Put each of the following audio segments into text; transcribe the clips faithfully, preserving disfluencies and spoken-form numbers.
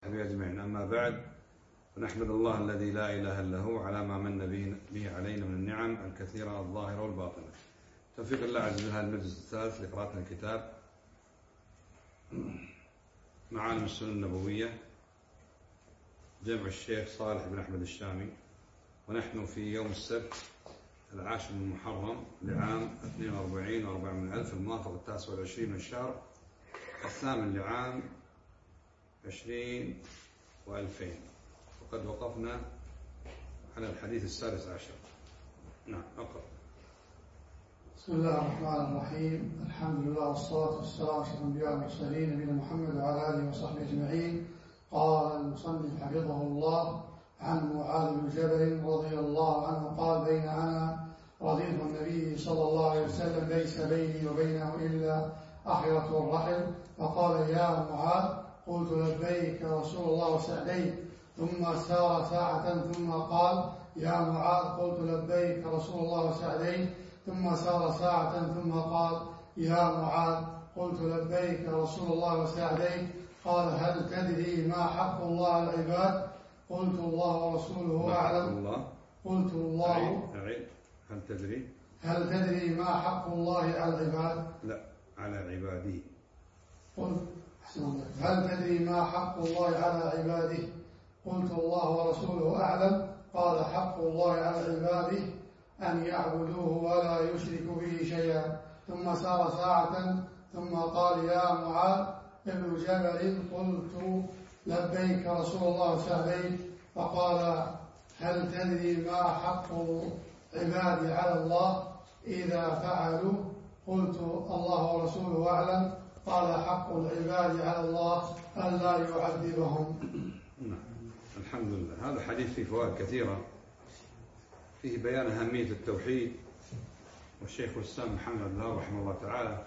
وصحبه أجمعين. أما بعد، فنحمد الله الذي لا إله إلا هو على ما من به علينا من النعم الكثيرة الظاهرة والباطنة. توفيق الله عز وجل. المجلس الثالث لقراءة الكتاب معالم السنة النبوية، جمع الشيخ صالح بن أحمد الشامي، ونحن في يوم السبت العاشر من محرم لعام اثنين وأربعين وأربعمائة ألف الموافق التاسع والعشرين من الشهر الثامن لعام عشرين وألفين، وقد وقفنا على الحديث السادس عشر. نعم، أقرأ. بسم الله الرحمن الرحيم. الحمد لله والصلاة والسلام على أشرف الأنبياء والمرسلين نبينا محمد وعلى آله وصحبه أجمعين. قال المصنف حفظه الله عن معاذ بن جبل رضي الله عنه قال: بين أنا رديف النبي صلى الله عليه وسلم ليس بيني وبينه إلا أحيرة الرحل، فقال: يا معاذ. قلت: لبيك رسول الله وسعديك. ثم سار ساعة ثم قال: يا معاذ. قلت: لبيك رسول الله وسعديك. ثم سار ساعة ثم قال: يا معاذ. قلت: لبيك رسول الله وسعديك. قال: هل تدري ما حق الله على العباد؟ قلت: الله ورسوله أعلم. قلت: الله. أعيد. هل تدري هل تدري ما حق الله على العباد؟ لا، على عباده. قلت: هل تدري ما حق الله على عباده؟ قلت: الله ورسوله أعلم. قال: حق الله على عباده أن يعبدوه ولا يشركوا به شيئا. ثم سار ساعة ثم قال: يا معاذ ابن جبل. قلت: لبيك رسول الله وسعديك. فقال: هل تدري ما حق عبادي على الله إذا فعلوا؟ قلت: الله ورسوله أعلم. قال: حق العباد على الله ألا يعذبهم. الحمد لله. هذا حديث فيه فوائد كثيرة، فيه بيان أهمية التوحيد، والشيخ الإسلام محمد بن الوهاب رحمه الله تعالى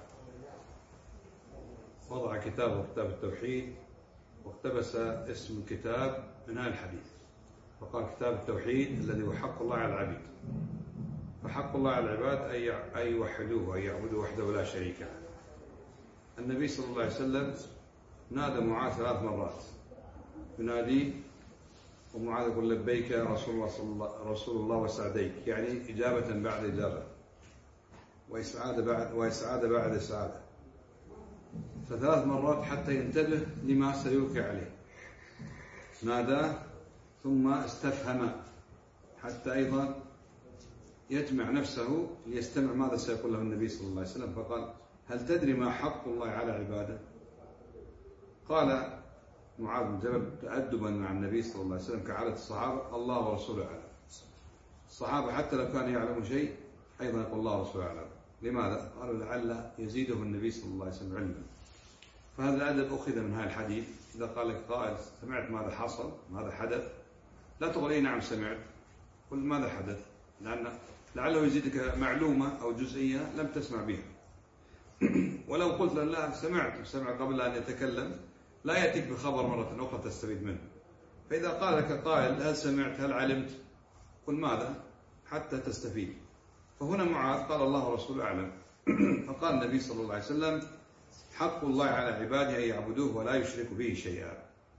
وضع كتابه كتاب التوحيد، واقتبس اسم الكتاب من هذا الحديث، فقال: كتاب التوحيد الذي هو حق الله على العبيد. فحق الله على العباد أن يوحدوه وأن يعبدوه وحده ولا شريك له. النبي صلى الله عليه وسلم نادى معاذ ثلاث مرات، ينادي ومعاذ يقول: لبيك رسول الله, صلى الله رسول الله وسعديك، يعني إجابة بعد إجابة، وإسعادة بعد وإسعادة بعد إسعادة، فثلاث مرات حتى ينتبه لما سيلقي عليه. نادى ثم استفهم حتى أيضا يجمع نفسه ليستمع ماذا سيقول له النبي صلى الله عليه وسلم، فقال: هل تدري ما حق الله على عباده؟ قال معاذ بن جبل تأدبا مع النبي صلى الله عليه وسلم كعادة الصحابة: الله ورسوله أعلم. الصحابة حتى لو كانوا يعلموا شيء أيضا يقول الله ورسوله أعلم. لماذا؟ قالوا: لعل يزيده النبي صلى الله عليه وسلم علما. فهذا الأدب أخذ من هذا الحديث. إذا قال لك قائل: سمعت ماذا حصل، ماذا حدث، لا تقول: إيه نعم سمعت، قل: ماذا حدث، لأن لعله يزيدك معلومة أو جزئية لم تسمع بها. ولو قلت له: لا سمعت، سمع قبل أن يتكلم، لا يأتيك بخبر مرة أخرى تستفيد منه. فإذا قال لك قائل: هل سمعت، هل علمت، قل: ماذا، حتى تستفيد. فهنا معاذ قال: الله ورسوله أعلم. فقال النبي صلى الله عليه وسلم: حق الله على عباده أن يعبدوه ولا يشركوا به شيئا.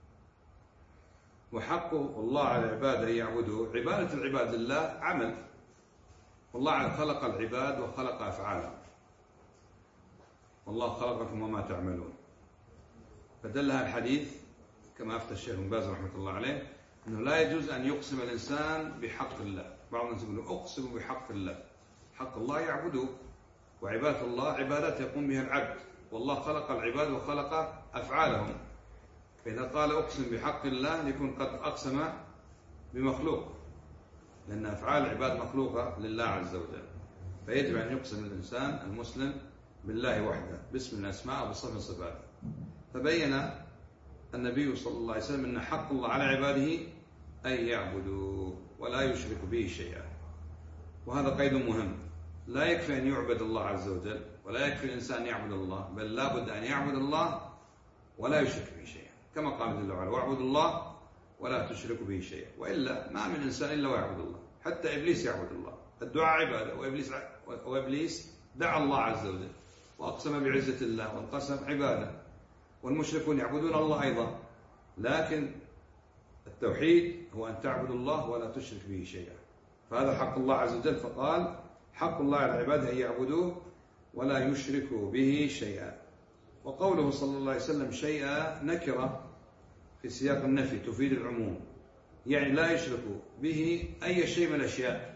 وحق الله على عباده أن يعبدوه، عبادة العباد لله عمل، والله خلق العباد وخلق أفعالهم، والله خلقكم وما تعملون. فدل هذا الحديث كما أفتى الشيخ بن باز رحمة الله عليه أنه لا يجوز أن يقسم الإنسان بحق الله. بعض الناس يقولون: أقسم بحق الله. حق الله يعبدوه، وعبادة الله عبادات يقوم بها العبد، والله خلق العباد وخلق أفعالهم. فإذا قال أقسم بحق الله يكون قد أقسم بمخلوق، لأن أفعال العباد مخلوقة لله عز وجل. فيجب أن يقسم الإنسان المسلم بالله وحده باسم الأسماء وبصفة الصفات. فبين النبي صلى الله عليه وسلم أن حق الله على عباده أن يعبدوا ولا يشركوا به شيئا. وهذا قيد مهم. لا يكفي أن يعبد الله عز وجل، ولا يكفي الإنسان أن يعبد الله، بل لا بد أن يعبد الله ولا يشرك به شيئا، كما قال جل وعلا: واعبدوا الله ولا تشركوا به شيئا. وإلا ما من إنسان إلا ويعبد الله. حتى إبليس يعبد الله، الدعاء عبادة، وإبليس, وإبليس دعا الله عز وجل وأقسم بعزة الله وانقسم عبادة. والمشركون يعبدون الله أيضا، لكن التوحيد هو أن تعبد الله ولا تشرك به شيئا، فهذا حق الله عز وجل، فقال حق الله على العباد أن يعبدوه ولا يشركوا به شيئا. وقوله صلى الله عليه وسلم شيئا نكرة في سياق النفي تفيد العموم، يعني لا يشركوا به أي شيء من الأشياء،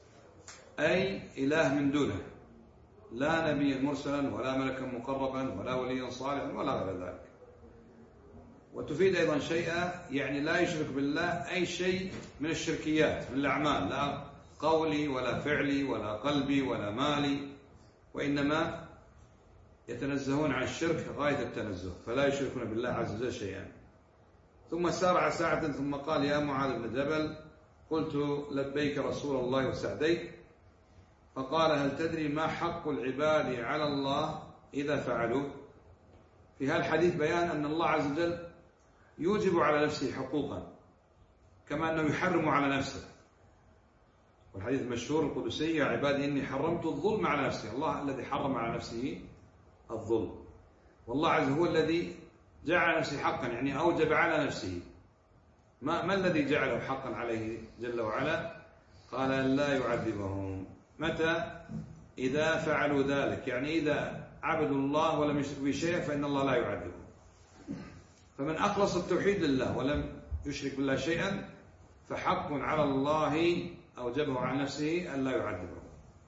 أي إله من دونه، لا نبيا مرسلا ولا ملكا مقربا ولا وليا صالحا ولا غير ذلك. وتفيد أيضا شيئا يعني لا يشرك بالله أي شيء من الشركيات من الأعمال، لا قولي ولا فعلي ولا قلبي ولا مالي، وإنما يتنزهون عن الشرك غاية التنزه، فلا يشركون بالله عز وجل شيئا. ثم سارع ساعة ثم قال يا معاذ بن جبل قلت لبيك رسول الله وسعديك، فقال هل تدري ما حق العباد على الله إذا فعلوا؟ في هذا الحديث بيان أن الله عز وجل يوجب على نفسه حقوقا كما أنه يحرم على نفسه، والحديث المشهور القدسي يا عبادي إني حرمت الظلم على نفسي، الله الذي حرم على نفسه الظلم، والله عز وجل هو الذي جعل نفسه حقا، يعني أوجب على نفسه. ما, ما الذي جعله حقا عليه جل وعلا؟ قال أن لا يعذبهم. متى؟ إذا فعلوا ذلك، يعني إذا عبدوا الله ولم يشركوا به شيئا فإن الله لا يعذبهم. فمن أخلص التوحيد لله ولم يشرك بالله شيئا فحق على الله أوجبه على نفسه أن لا يعذبه.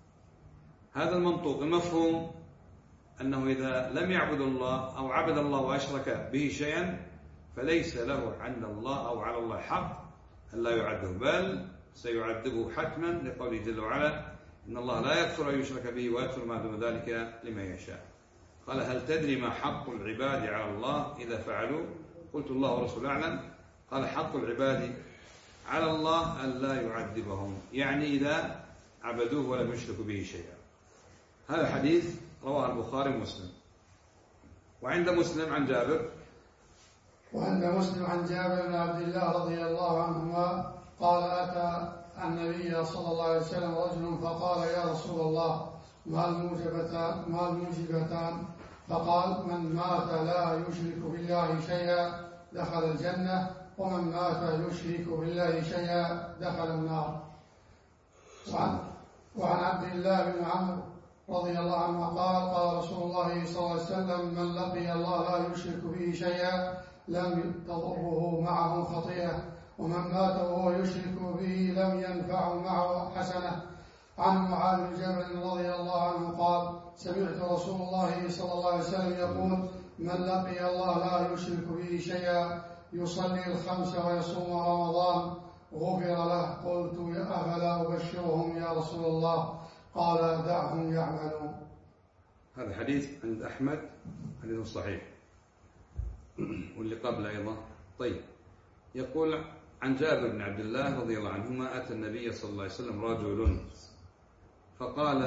هذا المنطوق المفهوم أنه إذا لم يعبد الله أو عبد الله وأشرك به شيئا فليس له عند الله أو على الله حق أن لا يعذبه، بل سيعذبه حتما لقوله جل وعلا إن الله لا يغفر أن يشرك به ويغفر ما دون ذلك لمن يشاء. قال هل تدري ما حق العباد على الله إذا فعلوا؟ قلت الله ورسوله أعلم. قال حق العباد على الله أن لا يعذبهم، يعني إذا عبدوه ولم يشركوا به شيئا. هذا الحديث رواه البخاري ومسلم. وعند مسلم عن جابر وعند مسلم عن جابر بن عبد الله رضي الله عنهما قال أتى النبي صلى الله عليه وسلم رجل فقال يا رسول الله ما الموجبتان ما الموجبتان؟ فقال من مات لا يشرك بالله شيئا دخل الجنة، ومن مات يشرك بالله شيئا دخل النار. وعن, وعن عبد الله بن عمرو رضي الله عنه قال قال رسول الله صلى الله عليه وسلم من لقي الله لا يشرك به شيئا لم تضره معه خطيئة، ومن مات وهو يشرك به لم ينفع معه حسنة. عن معاذ بن جبل رضي الله عنه قال سمعت رسول الله صلى الله عليه وسلم يقول من لقي الله لا يشرك به شيئا يصلي الخمس ويصوم رمضان غفر له. قلت أفلا أبشرهم يا رسول الله؟ قال دعهم يعملون. هذا حديث عند أحمد حديث صحيح، واللي قبله أيضا. طيب، يقول عن جابر بن عبد الله رضي الله عنهما أتى النبي صلى الله عليه وسلم رجل فقال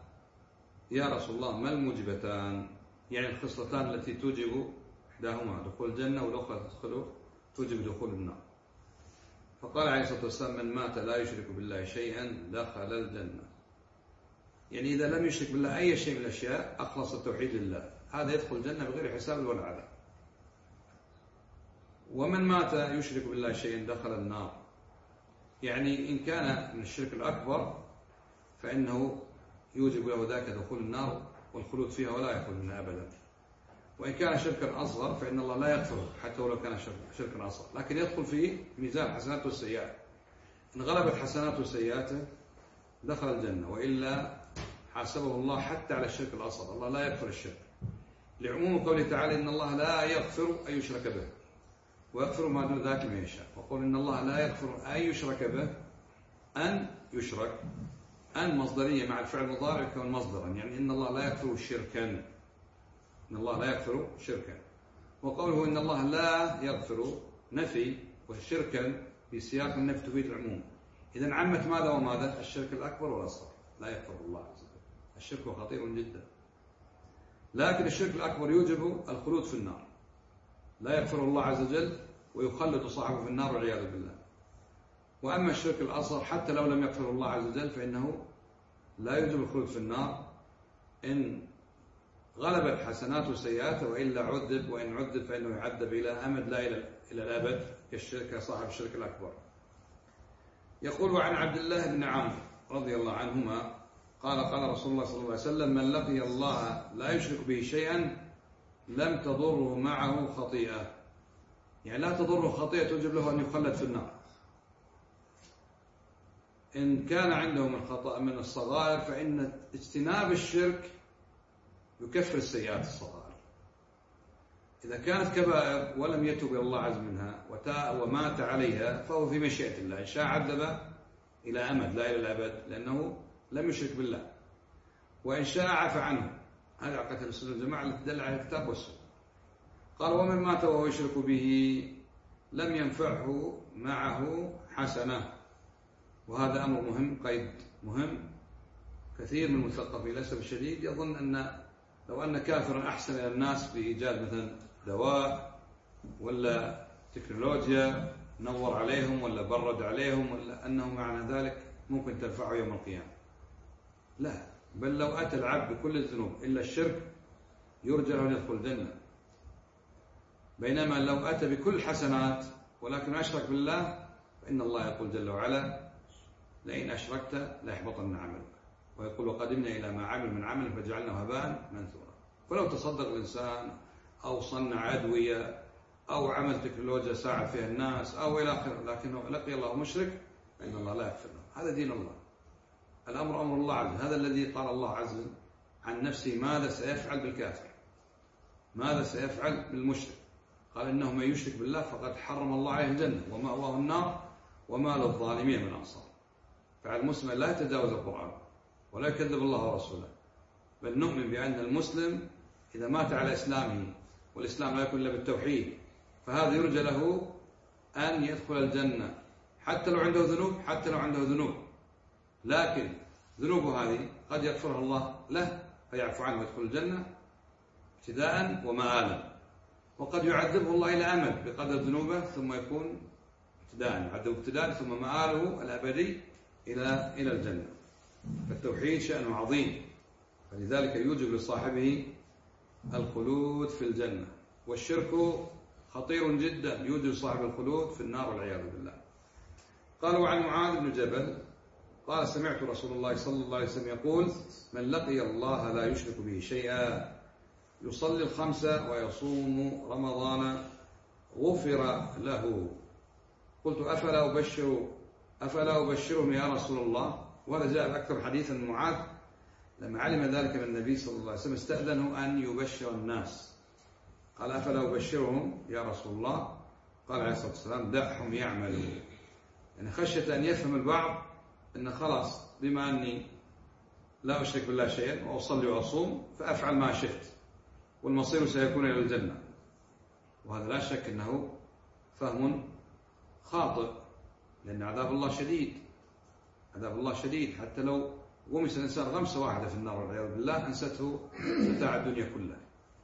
يا رسول الله ما الموجبتان؟ يعني الخصلتان التي توجب إحداهما دخول الجنة والأخرى تدخل توجب دخول النار. فقال عليه الصلاة والسلام من مات لا يشرك بالله شيئا دخل الجنة، يعني إذا لم يشرك بالله أي شيء من الأشياء أخلص التوحيد لله هذا يدخل الجنة بغير حساب ولا عذاب. ومن مات يشرك بالله شيئا دخل النار، يعني إن كان من الشرك الأكبر فإنه يوجب له ذاك دخول النار والخلود فيها ولا يخرج منها أبدا. وإن كان شركا أصغر فإن الله لا يغفره حتى ولو كان شركا أصغر، لكن يدخل فيه ميزان حسناته والسيئات، إن غلبت حسناته وسيئاته دخل الجنة، وإلا حاسبه الله حتى على الشرك الأصغر. الله لا يغفر الشرك، لعموم قوله تعالى إن الله لا يغفر أن يشرك به ويغفر ما دون ذلك لمن يشاء. وقول إن الله لا يغفر أن يشرك به، أن يشرك أن مصدرية مع الفعل المضارع يكون مصدرا، يعني إن الله لا يغفر شركا، إن الله لا يغفر شركا. وقوله إن الله لا يغفر نفي، والشركا في سياق النفي تفيد العموم. إذن عمت ماذا وماذا؟ الشرك الأكبر والأصغر لا يغفر الله عز وجل. الشرك خطير جدا، لكن الشرك الأكبر يوجب الخلود في النار، لا يغفر الله عز وجل ويخلد صاحبه في النار والعياذ بالله. وأما الشرك الأصغر حتى لو لم يغفر الله عز وجل فإنه لا يوجب الخلود في النار إن غلبت حسناته سيئاته وإلا عذب، وإن عذب فإنه يعذب إلى أمد لا إلى إلى الأبد كالشرك صاحب الشرك الأكبر. يقول عن عبد الله بن عمرو رضي الله عنهما قال قال رسول الله صلى الله عليه وسلم: من لقي الله لا يشرك به شيئا لم تضره معه خطيئة. يعني لا تضره خطيئة توجب له أن يخلد في النار. إن كان عنده من خطأ من الصغائر فإن اجتناب الشرك يكفر السيئات الصغائر. إذا كانت كبائر ولم يتوب إلى الله عز منها ومات عليها فهو في مشيئة الله، إن شاء عذب إلى أمد لا إلى الأبد لأنه لم يشرك بالله، وإن شاء عفى عنه. هذا عقيدة السنة والجماعة التي دل على الكتاب والسنة. قال: ومن مات وهو يشرك به لم ينفعه معه حسنة. وهذا أمر مهم، قيد مهم. كثير من المثقفين للأسف الشديد يظن أن لو أن كافرا أحسن إلى الناس بإيجاد مثلا دواء ولا تكنولوجيا نور عليهم ولا برد عليهم ولا أنه معنى ذلك ممكن تنفعه يوم القيامة. لا، بل لو أتى العبد بكل الذنوب إلا الشرك يرجى له أن يدخل الجنة، بينما لو أتى بكل الحسنات ولكن أشرك بالله فإن الله يقول جل وعلا: لئن أشركت ليحبطن عملك. ويقول: وقدمنا إلى ما عمل من عمل فجعلناه هباء منثورا. فلو تصدق الإنسان أو صنع أدوية أو عمل تكنولوجيا ساعد فيها الناس أو إلى آخره لكنه لقي الله مشرك فإن الله لا يغفر له. هذا دين الله، الأمر أمر الله عز. هذا الذي قال الله عز عن نفسه ماذا سيفعل بالكافر، ماذا سيفعل بالمشرك. قال: إنه من يشرك بالله فقد حرم الله عليه الجنة ومأواه النار وما للظالمين من أنصار. فعلى المسلم لا يتجاوز القرآن ولا يكذب الله ورسوله، بل نؤمن بأن المسلم إذا مات على إسلامه، والإسلام لا يكون إلا بالتوحيد، فهذا يرجى له أن يدخل الجنة حتى لو عنده ذنوب، حتى لو عنده ذنوب، لكن ذنوبه هذه قد يغفرها الله له فيعفو عنه ويدخل الجنة ابتداء ومآلا، وقد يعذبه الله إلى أمد بقدر ذنوبه ثم يكون ابتداء يعذبه ابتداء ثم مآله الأبدي إلى إلى الجنة. فالتوحيد شأنه عظيم، فلذلك يوجب لصاحبه الخلود في الجنة، والشرك خطير جدا يوجب صاحب الخلود في النار والعياذ بالله. قالوا عن معاذ بن جبل قال: سمعت رسول الله صلى الله عليه وسلم يقول: من لقي الله لا يشرك به شيئا يصلي الخمسة ويصوم رمضان غفر له. قلت: أفلا أبشر أفلا أبشرهم يا رسول الله؟ وهذا جاء أكثر حديثا من معاذ لما علم ذلك من النبي صلى الله عليه وسلم استأذنه أن يبشر الناس. قال: أفلا أبشرهم يا رسول الله؟ قال عليه الصلاة والسلام: دعهم يعملوا. يعني خشية أن يفهم البعض أن خلاص بما أني لا أشرك بالله شيئا وأصلي وأصوم فأفعل ما شئت والمصير سيكون إلى الجنة، وهذا لا شك أنه فهم خاطئ، لأن عذاب الله شديد، عذاب الله شديد. حتى لو غمس الإنسان غمسة واحدة في النار والعياذ بالله أنسته متاع الدنيا كلها.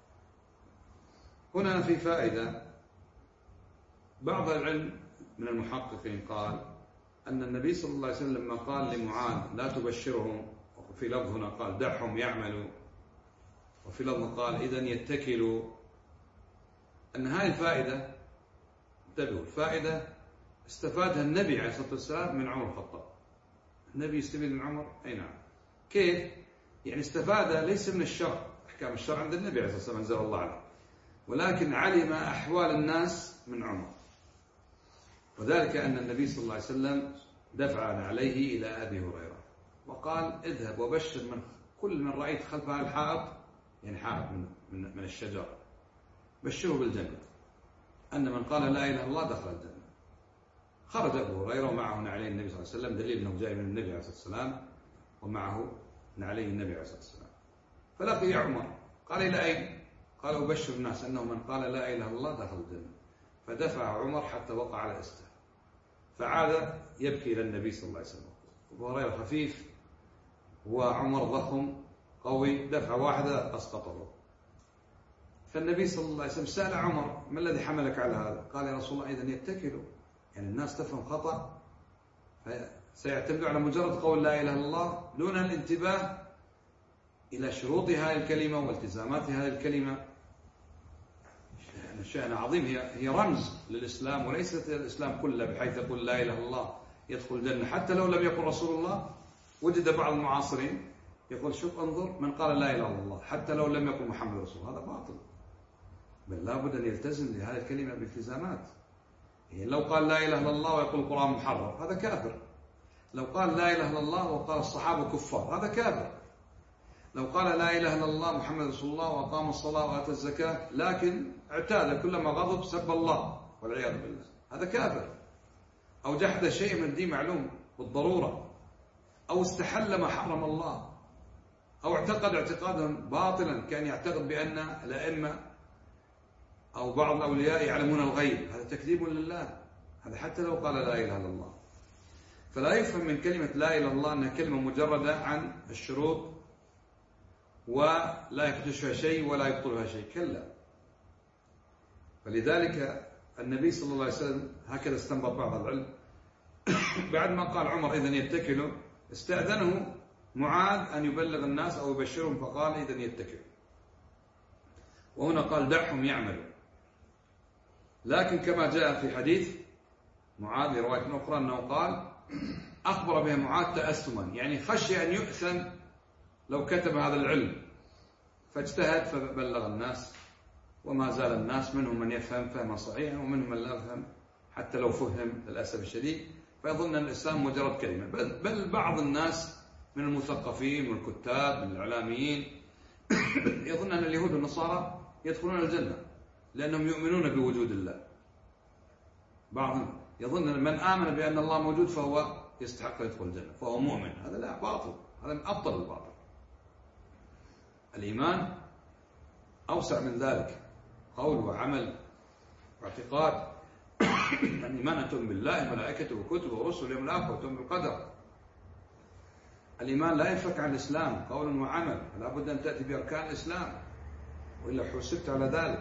هنا في فائدة. بعض العلم من المحققين قال أن النبي صلى الله عليه وسلم لما قال لمعاذ لا تبشرهم، وفي لفظ هنا قال دعهم يعملوا، وفي لفظ قال إذن يتكلوا، أن هذه الفائدة انتبهوا فائدة استفادها النبي عليه الصلاة والسلام من عمر الخطاب. النبي يستفيد من عمر؟ أي نعم. كيف؟ يعني استفاد ليس من الشرع، أحكام الشرع عند النبي عليه الصلاة والسلام أنزل الله عليه، ولكن علم أحوال الناس من عمر، وذلك أن النبي صلى الله عليه وسلم دفع عليه إلى أبي هريرة وقال اذهب وبشر من كل من رأيت خلفها الحائط، يعني حائط من, من, من الشجر، بشره بالجنة، أن من قال لا إله إلا الله دخل الجنة. خرج أبو هريرة ومعه نعلي النبي صلى الله عليه وسلم، دليل أنه جاي من النبي عليه الصلاة والسلام ومعه نعلي النبي عليه الصلاة والسلام. فلقي عمر قال إلى أين؟ قال أبشر الناس أنه من قال لا إله إلا الله دخل الجنة. فدفع عمر حتى وقع على إسته، فعاد يبكي إلى النبي صلى الله عليه وسلم. أبو هريرة خفيف وعمر ضخم قوي، دفع واحدة أسقطه. فالنبي صلى الله عليه وسلم سأل عمر ما الذي حملك على هذا؟ قال يا رسول الله إذن يتكلوا، يعني الناس تفهم خطأ سيعتمدوا على مجرد قول لا إله إلا الله دون الانتباه إلى شروط هذه الكلمة والتزامات هذه الكلمة. شأن عظيم، هي هي رمز للإسلام وليست الإسلام كله، بحيث يقول لا إله إلا الله يدخل الجنة حتى لو لم يقل رسول الله. وجد بعض المعاصرين يقول شوف انظر من قال لا إله إلا الله حتى لو لم يقل محمد رسول الله، هذا باطل. بل لابد أن يلتزم لهذه الكلمة بالتزامات. يعني لو قال لا إله إلا الله ويقول القرآن محرف هذا كافر. لو قال لا إله إلا الله وقال الصحابة كفار هذا كافر. لو قال لا إله إلا الله محمد رسول الله وأقام الصلاة وآتى الزكاة لكن اعتاد كلما غضب سب الله والعياذ بالله هذا كافر. أو جحد شيء من الدين معلوم بالضرورة، أو استحل ما حرم الله، أو اعتقد اعتقادا باطلا كان يعتقد بأن الأئمة أو بعض الأولياء يعلمون الغيب، هذا تكذيب لله. هذا حتى لو قال لا إله إلا الله. فلا يفهم من كلمة لا إله إلا الله أنها كلمة مجردة عن الشروط ولا يكتشفها شيء ولا يبطلها شيء، كلا. فلذلك النبي صلى الله عليه وسلم هكذا استنبط بعض العلم بعد ما قال عمر إذن يتكلوا، استأذنه معاذ أن يبلغ الناس أو يبشرهم، فقال إذن يتكلوا. وهنا قال دعهم يعملوا. لكن كما جاء في حديث معاذ في رواية أخرى أنه قال أخبر بها معاذ تأسما، يعني خشي أن يؤثم لو كتب هذا العلم، فاجتهد فبلغ الناس. وما زال الناس منهم من يفهم فهما صحيحا ومنهم من لا يفهم حتى لو فهم للأسف الشديد، فيظن أن الإسلام مجرد كلمة. بل, بل بعض الناس من المثقفين والكتاب من الإعلاميين يظن أن اليهود والنصارى يدخلون الجنة لأنهم يؤمنون بوجود الله. بعضهم يظن أن من آمن بأن الله موجود فهو يستحق يدخل الجنة فهو مؤمن. هذا لا، باطل، هذا من أبطل الباطل. الإيمان أوسع من ذلك، قول وعمل واعتقاد. الإيمان أن تؤمن بالله وملائكته وكتبه ورسله واليوم الآخر وتؤمن بالقدر. الإيمان لا ينفك عن الإسلام، قول وعمل، لا بد أن تأتي بأركان الإسلام وإلا حسبت على ذلك.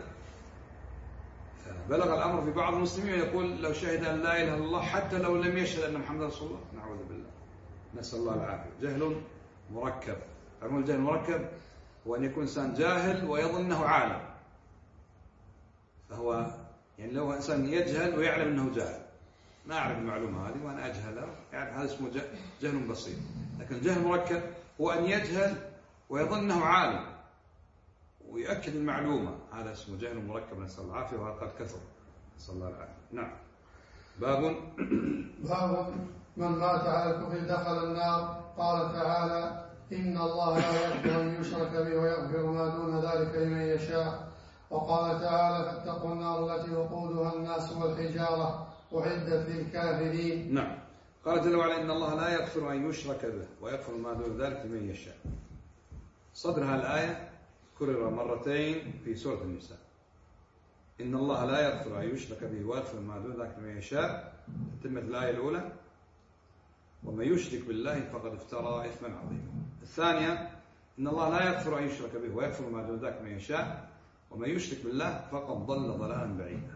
فبلغ الأمر في بعض المسلمين يقول لو شهد أن لا إله إلا الله حتى لو لم يشهد أن محمد رسول الله، نعوذ بالله، نسأل الله العافية. جهل مركب. عمل الجهل المركب هو أن يكون إنسان جاهل ويظن أنه عالم، فهو يعني لو إنسان يجهل ويعلم أنه جاهل، ما أعرف المعلومة هذه وأنا أجهل، يعني هذا اسمه جهل بسيط. لكن الجهل المركب هو أن يجهل ويظن أنه عالم ويؤكد المعلومة، هذا اسمه جهل مركب، نسأل الله العافية، وهذا قد كثر، نسأل الله العافية. نعم. باب باب من مات على الكفر دخل النار. قال تعالى إن الله لا يغفر أن يشرك به ويغفر ما دون ذلك لمن يشاء. وقال تعالى فاتقوا النار التي وقودها الناس والحجارة أعدت للكافرين. نعم. قال جل وعلا إن الله لا يغفر أن يشرك به ويغفر ما دون ذلك لمن يشاء. صدرها الآية كرر مرتين في سورة النساء. إن الله لا يغفر أن يشرك به ويغفر ما دون ذلك لمن يشاء، تتمت الآية الأولى ومن يشرك بالله فقد افترى إثما عظيما. الثانية إن الله لا يغفر أن يشرك به ويغفر ما دون ذلك لمن يشاء ومن يشرك بالله فقد ضل ضلالا بعيدا.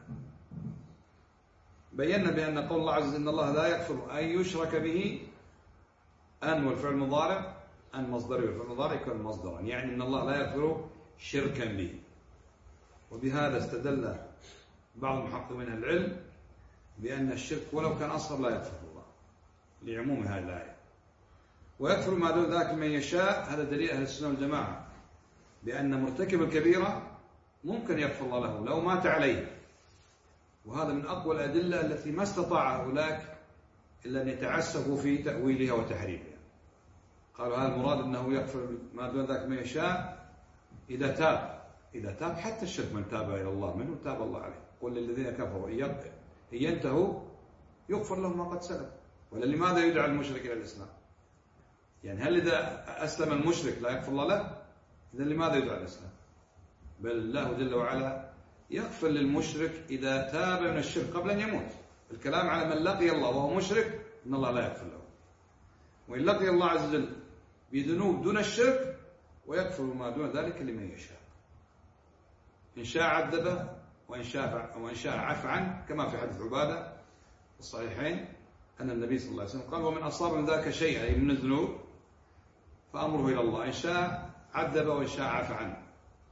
بينا بأن قول الله عز وجل إن الله لا يغفر أن يشرك به، أن والفعل المضارع، أن مصدري والفعل المضارع يكون مصدرا، يعني إن الله لا يغفر شركا به. وبهذا استدل بعض المحققين من العلم بأن الشرك ولو كان أصغر لا يغفر الله لعموم هذه الآية. ويغفر ما دون ذلك من يشاء، هذا دليل أهل السنة والجماعة بأن مرتكب الكبيرة ممكن يغفر الله له لو مات عليه. وهذا من أقوى الأدلة التي ما استطاع هؤلاء إلا أن يتعسفوا في تأويلها وتحريفها. قالوا هذا المراد أنه يغفر ما دون ذلك من يشاء إذا تاب، إذا تاب حتى الشرك من تاب إلى الله منه تاب الله عليه. قل للذين كفروا إن ينتهوا يغفر لهم ما قد سلف. ولا لماذا يدعى المشرك إلى الإسلام؟ يعني هل إذا أسلم المشرك لا يغفر الله له؟ إذا لماذا يدعى الإسلام؟ بل الله جل وعلا يغفر للمشرك إذا تاب من الشرك قبل أن يموت. الكلام على من لقي الله وهو مشرك إن الله لا يغفر له. وإن لقي الله عز وجل بذنوب دون الشرك ويغفر ما دون ذلك لمن يشاء. إن شاء عذبه وإن شاء وإن شاء عفى عنه، كما في حديث عبادة الصحيحين أن النبي صلى الله عليه وسلم قال ومن أصاب من ذاك شيئا من الذنوب فأمره إلى الله، إن شاء عذب وإن شاء عفى عنه.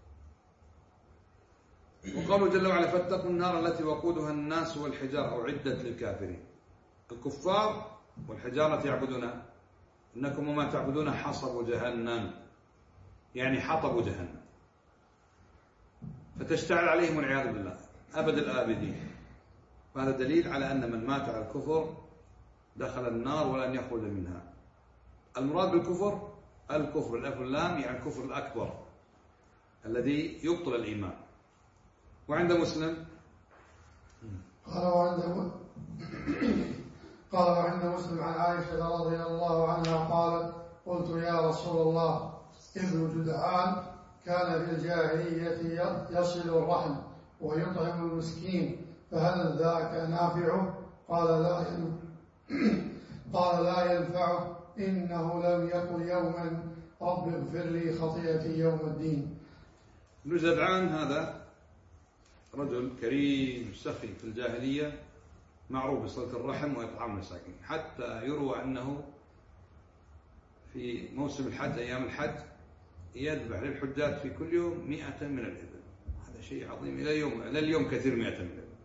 وقالوا جل وعلا فاتقوا النار التي وقودها الناس والحجارة أعدت للكافرين. الكفار والحجارة يعبدونها، إنكم وما تعبدون حصب جهنم، يعني حطب جهنم، فتشتعل عليهم والعياذ بالله أبد الآبدين. وهذا دليل على أن من مات على الكفر دخل النار ولن يخرج منها. المراد بالكفر الكفر الألف واللام، يعني الكفر الأكبر الذي يبطل الإيمان. وعند مسلم قال وعند قال وعند مسلم عن عائشة رضي الله عنها قالت قلت يا رسول الله ابن جدعان كان في الجاهلية يصل الرحم ويطعم المسكين فهل ذاك نافعه؟ قال لا قال لا ينفعه إنه لم يقل يوما رب اغفر لي خطيئتي يوم الدين. ابن جدعان هذا رجل كريم سخي في الجاهلية، معروف بصلة الرحم وإطعام المساكين، حتى يروى أنه في موسم الحج أيام الحج يذبح للحجاج في كل يوم مئة من الإبل. هذا شيء عظيم، إلى يوم إلى اليوم كثير مئة من الإبل.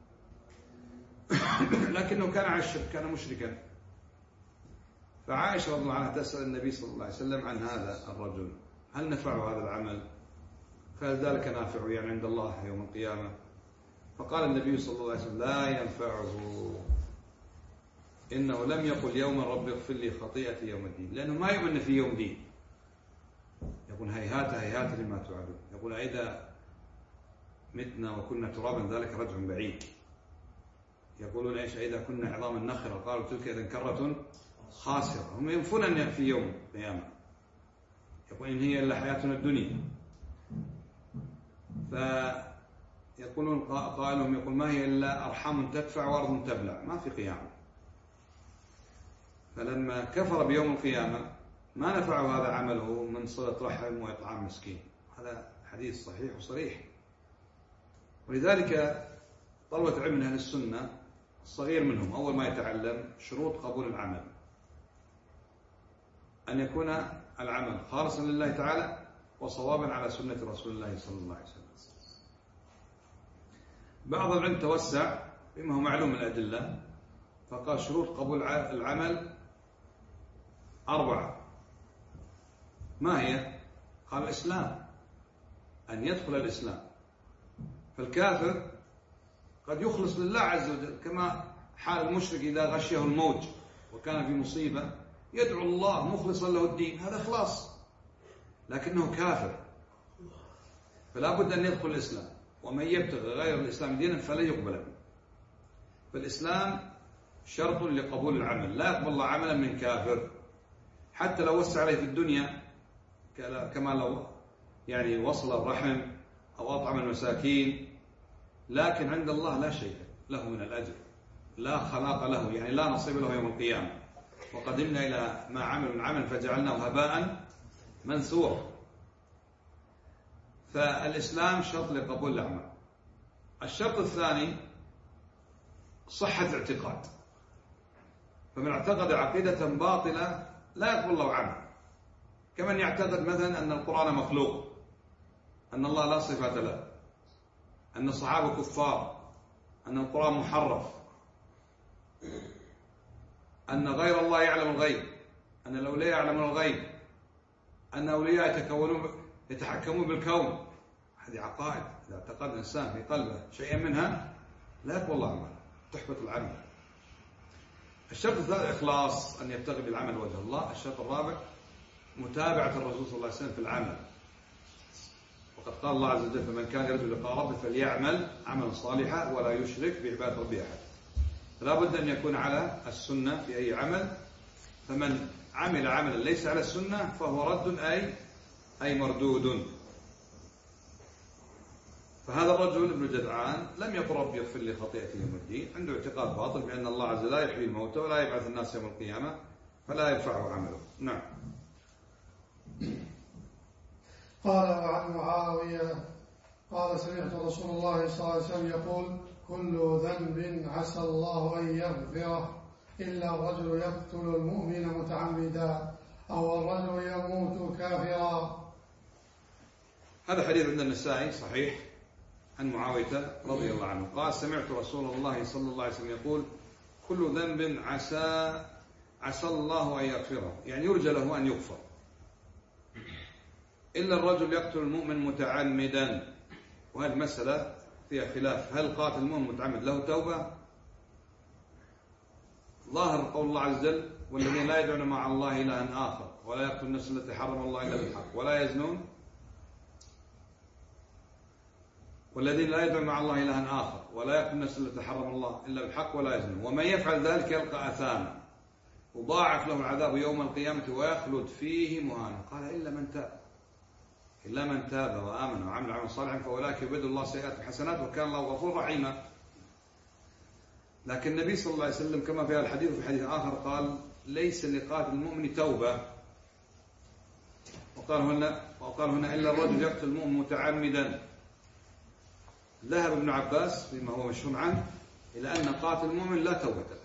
لكنه كان على الشرك، كان مشركا. فعائشة رضي الله عنها تسأل النبي صلى الله عليه وسلم عن هذا الرجل، هل نفعه هذا العمل؟ فهل ذلك نافع يعني عند الله يوم القيامة؟ فقال النبي صلى الله عليه وسلم لا ينفعه، إنه لم يقل يوما رب اغفر لي خطيئتي يوم الدين، لأنه ما يؤمن في يوم دين. يقول هيهات هيهات لما توعدون. يقول إذا متنا وكنا ترابا ذلك رجع بعيد. يقولون ايش إذا كنا عظاما نخرة؟ قالوا تلك إذا كرة خاسرة. هم ينفون أن في يوم القيامة. يقول إن هي إلا حياتنا الدنيا. فيقولون قائلهم يقول ما هي إلا أرحام تدفع وأرض تبلع، ما في قيامة. فلما كفر بيوم القيامة ما نفعه هذا عمله من صلة رحم وإطعام مسكين. هذا حديث صحيح وصريح. ولذلك طلبة العلم من أهل السنة الصغير منهم أول ما يتعلم شروط قبول العمل أن يكون العمل خالصا لله تعالى وصوابا على سنة رسول الله صلى الله عليه وسلم. بعض العلم توسع بما هو معلوم من الأدلة فقال شروط قبول العمل أربعة. ما هي؟ قال الإسلام، أن يدخل الإسلام. فالكافر قد يخلص لله عز وجل، كما حال المشرك إذا غشيه الموج وكان في مصيبة يدعو الله مخلصا له الدين، هذا إخلاص، لكنه كافر فلا بد أن يدخل الإسلام. ومن يبتغي غير الإسلام دينا فلن يقبل منه. فالإسلام شرط لقبول العمل، لا يقبل الله عملا من كافر حتى لو وسع عليه في الدنيا، كما لو يعني وصل الرحم أو أطعم المساكين، لكن عند الله لا شيء له من الأجر، لا خلاق له، يعني لا نصيب له يوم القيامة. وقدمنا إلى ما عمل من عمل فجعلناه هباء منثورا. فالإسلام شرط لقبول الأعمال. الشرط الثاني صحة الاعتقاد. فمن اعتقد عقيدة باطلة لا يقبل الله عمل، كمن يعتقد مثلا أن القرآن مخلوق، أن الله لا صفة له، أن الصحابة كفار، أن القرآن محرف، أن غير الله يعلم الغيب، أن الأولياء يعلمون الغيب، أن أولياء يتكونون يتحكمون بالكون. هذه عقائد إذا اعتقد الإنسان في قلبه شيئا منها لا يقبل الله عمله، تحبط العمل. الشرط الثالث إخلاص، أن يبتغي بالعمل وجه الله. الشرط الرابع متابعة الرسول صلى الله عليه وسلم في العمل، وقد قال الله عز وجل فمن كان يرجو لقاء ربه فليعمل عملا صالحا ولا يشرك بعبادة ربه أحد. فلا بد أن يكون على السنة في أي عمل، فمن عمل عملا ليس على السنة فهو رد أي أي مردود. فهذا الرجل ابن جدعان لم يقل ربي اغفر لي خطيئتي يوم الدين، عنده اعتقاد باطل بأن الله عز وجل لا يحيي الموتى ولا يبعث الناس يوم القيامة فلا ينفعه عمله. نعم. قال وعن معاوية قال سمعت رسول الله صلى الله عليه وسلم يقول كل ذنب عسى الله أن يغفره إلا الرجل يقتل المؤمن متعمدا أو الرجل يموت كافرا هذا حديث عند النسائي صحيح عن معاوية رضي الله عنه قال سمعت رسول الله صلى الله عليه وسلم يقول كل ذنب عسى عسى الله أن يغفره، يعني يرجى له أن يغفر، إلا الرجل يقتل المؤمن متعمدا. وهذه المسألة فيها خلاف، هل قاتل المؤمن متعمد له توبة؟ ظاهر قول الله عز وجل والذين لا يدعون مع الله إلها آخر ولا يقتل النفس التي حرم الله إلا بالحق ولا يزنون والذين لا يدعون مع الله إلها آخر ولا يقتل النفس التي حرم الله إلا بالحق ولا يزنون ومن يفعل ذلك يلقى أثاما وضاعف له العذاب يوم القيامة ويخلد فيه مهانا. قال إلا من تاب إلا من تاب وآمن وعمل عملا صالحا فأولئك يبدل الله سيئات حسنات وكان الله غفورا رحيما. لكن النبي صلى الله عليه وسلم كما في الحديث وفي حديث آخر قال ليس لقاتل المؤمن توبة، وقال هنا وقال هنا إلا الرجل يقتل المؤمن متعمدا. ذهب ابن عباس فيما هو مشهور عنه إلى أن قاتل المؤمن لا توبة له،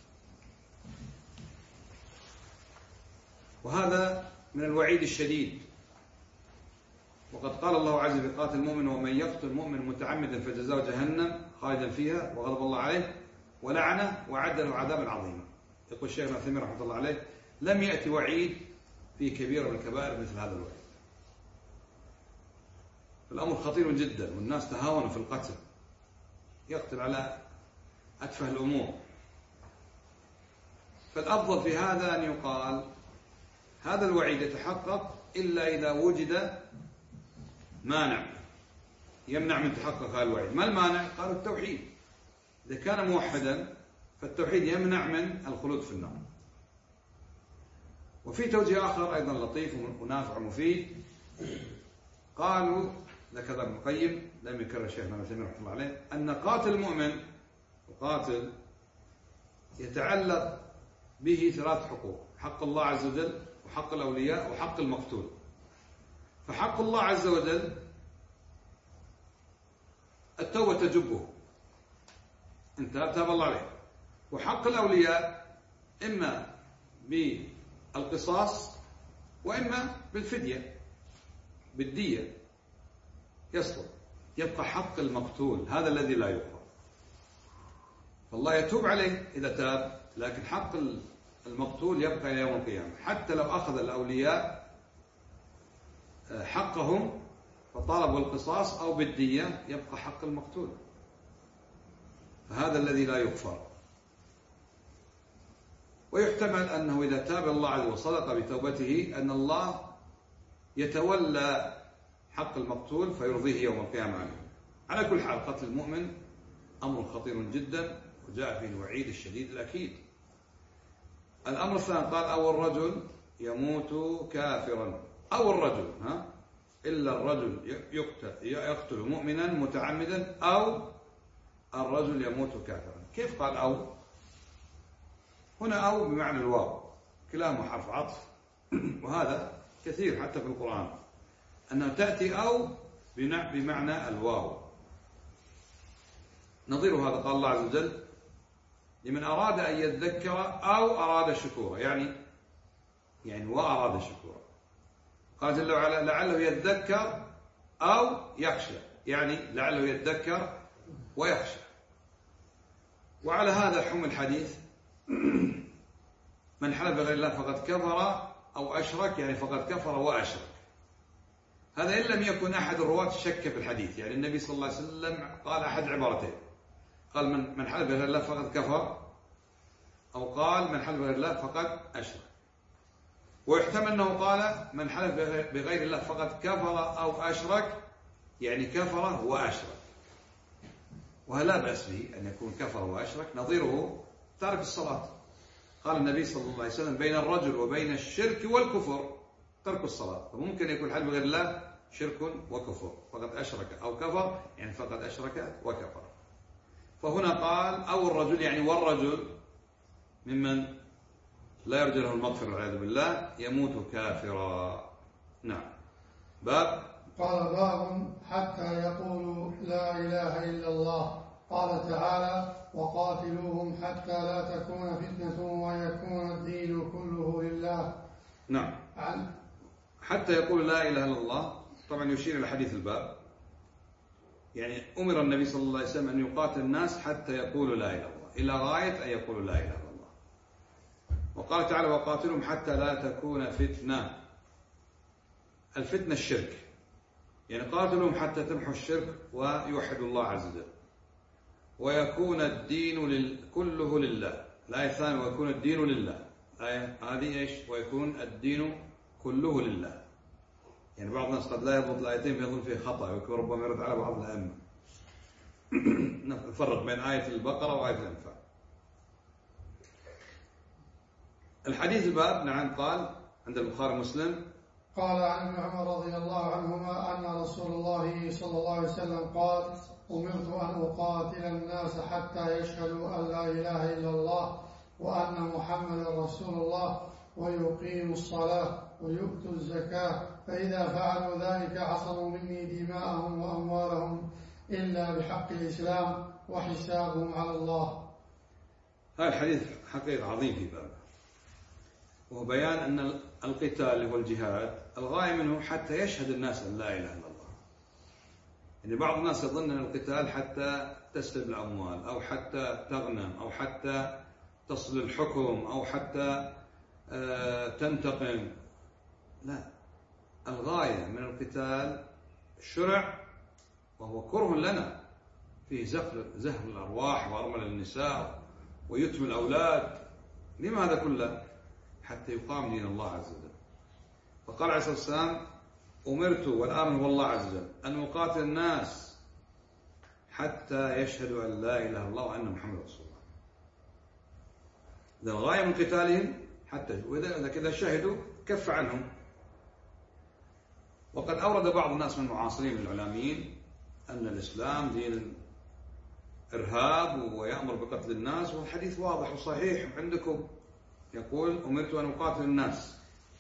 وهذا من الوعيد الشديد. وقد قال الله عز وجل قاتل المؤمن ومن يقتل المؤمن متعمدا فجزاؤه جهنم خالدا فيها وغضب الله عليه ولعنه وعد له عذابا عظيما. يقول الشيخ ابن عثيمين رحمه الله عليه لم يأتي وعيد في كبيرة من الكبائر مثل هذا الوعيد. الأمر خطير جدا والناس تهاونوا في القتل، يقتل على أتفه الأمور. فالأفضل في هذا أن يقال هذا الوعيد يتحقق إلا إذا وجد مانع يمنع من تحقق هذا الوعيد. ما المانع؟ قالوا التوحيد. إذا كان موحدا فالتوحيد يمنع من الخلود في النار. وفي توجيه آخر أيضا لطيف ونافع ومفيد، قالوا ذكر ابن القيم لم يكرر الشيخ ابن عثيمين رحمه الله عليه أن قاتل المؤمن وقاتل يتعلق به ثلاث حقوق: حق الله عز وجل وحق الأولياء وحق المقتول. فحق الله عز وجل التوبة تجبه إن تاب تاب الله عليه، وحق الأولياء إما بالقصاص وإما بالفدية بالدية يسقط. يبقى حق المقتول هذا الذي لا يغفر، فالله يتوب عليه إذا تاب، لكن حق المقتول يبقى إلى يوم القيامة. حتى لو أخذ الأولياء حقهم فطالبوا القصاص أو بالدية يبقى حق المقتول، فهذا الذي لا يغفر. ويحتمل أنه إذا تاب الله عليه وصدق بتوبته أن الله يتولى حق المقتول فيرضيه يوم القيامة عنه. على كل حال قتل المؤمن أمر خطير جدا وجاء فيه الوعيد الشديد الأكيد. الأمر الثاني قال أو الرجل يموت كافرا، أو الرجل ها إلا الرجل يقتل, يقتل مؤمنا متعمدا أو الرجل يموت كافرا. كيف قال أو؟ هنا أو بمعنى الواو، كلاهما حرف عطف، وهذا كثير حتى في القرآن أنها تأتي أو بمعنى الواو. نظير هذا قال الله عز وجل لمن أراد أن يذكر أو أراد شكورا، يعني يعني وأراد شكورا. قال جل وعلا لعله يذكر أو يخشى، يعني لعله يذكر ويخشى. وعلى هذا حمل الحديث من حلف بغير الله فقد كفر أو أشرك، يعني فقد كفر وأشرك. هذا إن لم يكن أحد الرواة شك في الحديث، يعني النبي صلى الله عليه وسلم قال أحد عبارتين، قال من من حلف بغير الله فقد كفر، أو قال من حلف بغير الله فقد أشرك. ويحتمل أنه قال من حلف بغير الله فقد كفر أو أشرك، يعني كفر وأشرك، وهذا لا بأس به أن يكون كفر وأشرك. نظيره تارك الصلاة، قال النبي صلى الله عليه وسلم بين الرجل وبين الشرك والكفر ترك الصلاة. فممكن يكون حلف بغير الله شرك وكفر، فقد أشرك أو كفر يعني فقد أشرك وكفر. فهنا قال أو الرجل يعني والرجل ممن لا يرجى له المغفرة والعياذ بالله يموت كافرا. نعم. باب قال باب حتى يقولوا لا إله إلا الله. قال تعالى وقاتلوهم حتى لا تكون فتنة ويكون الدين كله لله. نعم. عن حتى يقول لا إله إلا الله طبعا يشير إلى حديث الباب، يعني أمر النبي صلى الله عليه وسلم أن يقاتل الناس حتى يقولوا لا إله إلا الله، إلى غاية أن يقولوا لا إله إلا الله. وقال تعالى وقاتلهم حتى لا تكون فتنة. الفتنة الشرك، يعني قاتلهم حتى تمحوا الشرك ويوحدوا الله عز وجل ويكون الدين لل... كله لله. الآية الثانية ويكون الدين لله، الآية هذه إيش؟ ويكون الدين كله لله. يعني بعض الناس قد لا يضبط الآيتين فيظن فيه خطأ، ويكون ربما يرد على بعض الأئمة. نفرق بين آية البقرة وآية الأنفال. الحديث الباب نعم قال عند البخاري ومسلم قال عن ابن عمر رضي الله عنهما أن رسول الله صلى الله عليه وسلم قال أمرت أن أقاتل الناس حتى يشهدوا أن لا إله إلا الله وأن محمدا رسول الله ويقيموا الصلاة ويؤتوا الزكاة، فإذا فعلوا ذلك عصموا مني دماءهم وأموالهم إلا بحق الإسلام وحسابهم على الله. هذا الحديث حقيقة عظيم في بابه، وهو بيان أن القتال والجهاد الغاية منه حتى يشهد الناس أن لا إله إلا الله. يعني بعض الناس يظن أن القتال حتى تسلب الأموال أو حتى تغنم أو حتى تصل الحكم أو حتى تنتقم. لا، الغاية من القتال شرع وهو كره لنا، فيه زهر الأرواح وأرمل النساء ويتم الأولاد. لماذا كله؟ حتى يقام دين الله عز وجل. فقال عليه الصلاة والسلام أمرت والآمن هو الله عز وجل أن أقاتل الناس حتى يشهدوا أن لا إله إلا الله وأن محمد رسول الله. إذا الغاية من قتالهم حتى وإذا كذا شهدوا كف عنهم. وقد أورد بعض الناس من المعاصرين من الإعلاميين أن الإسلام دين إرهاب ويأمر بقتل الناس، والحديث واضح وصحيح عندكم، يقول أمرت أن أقاتل الناس.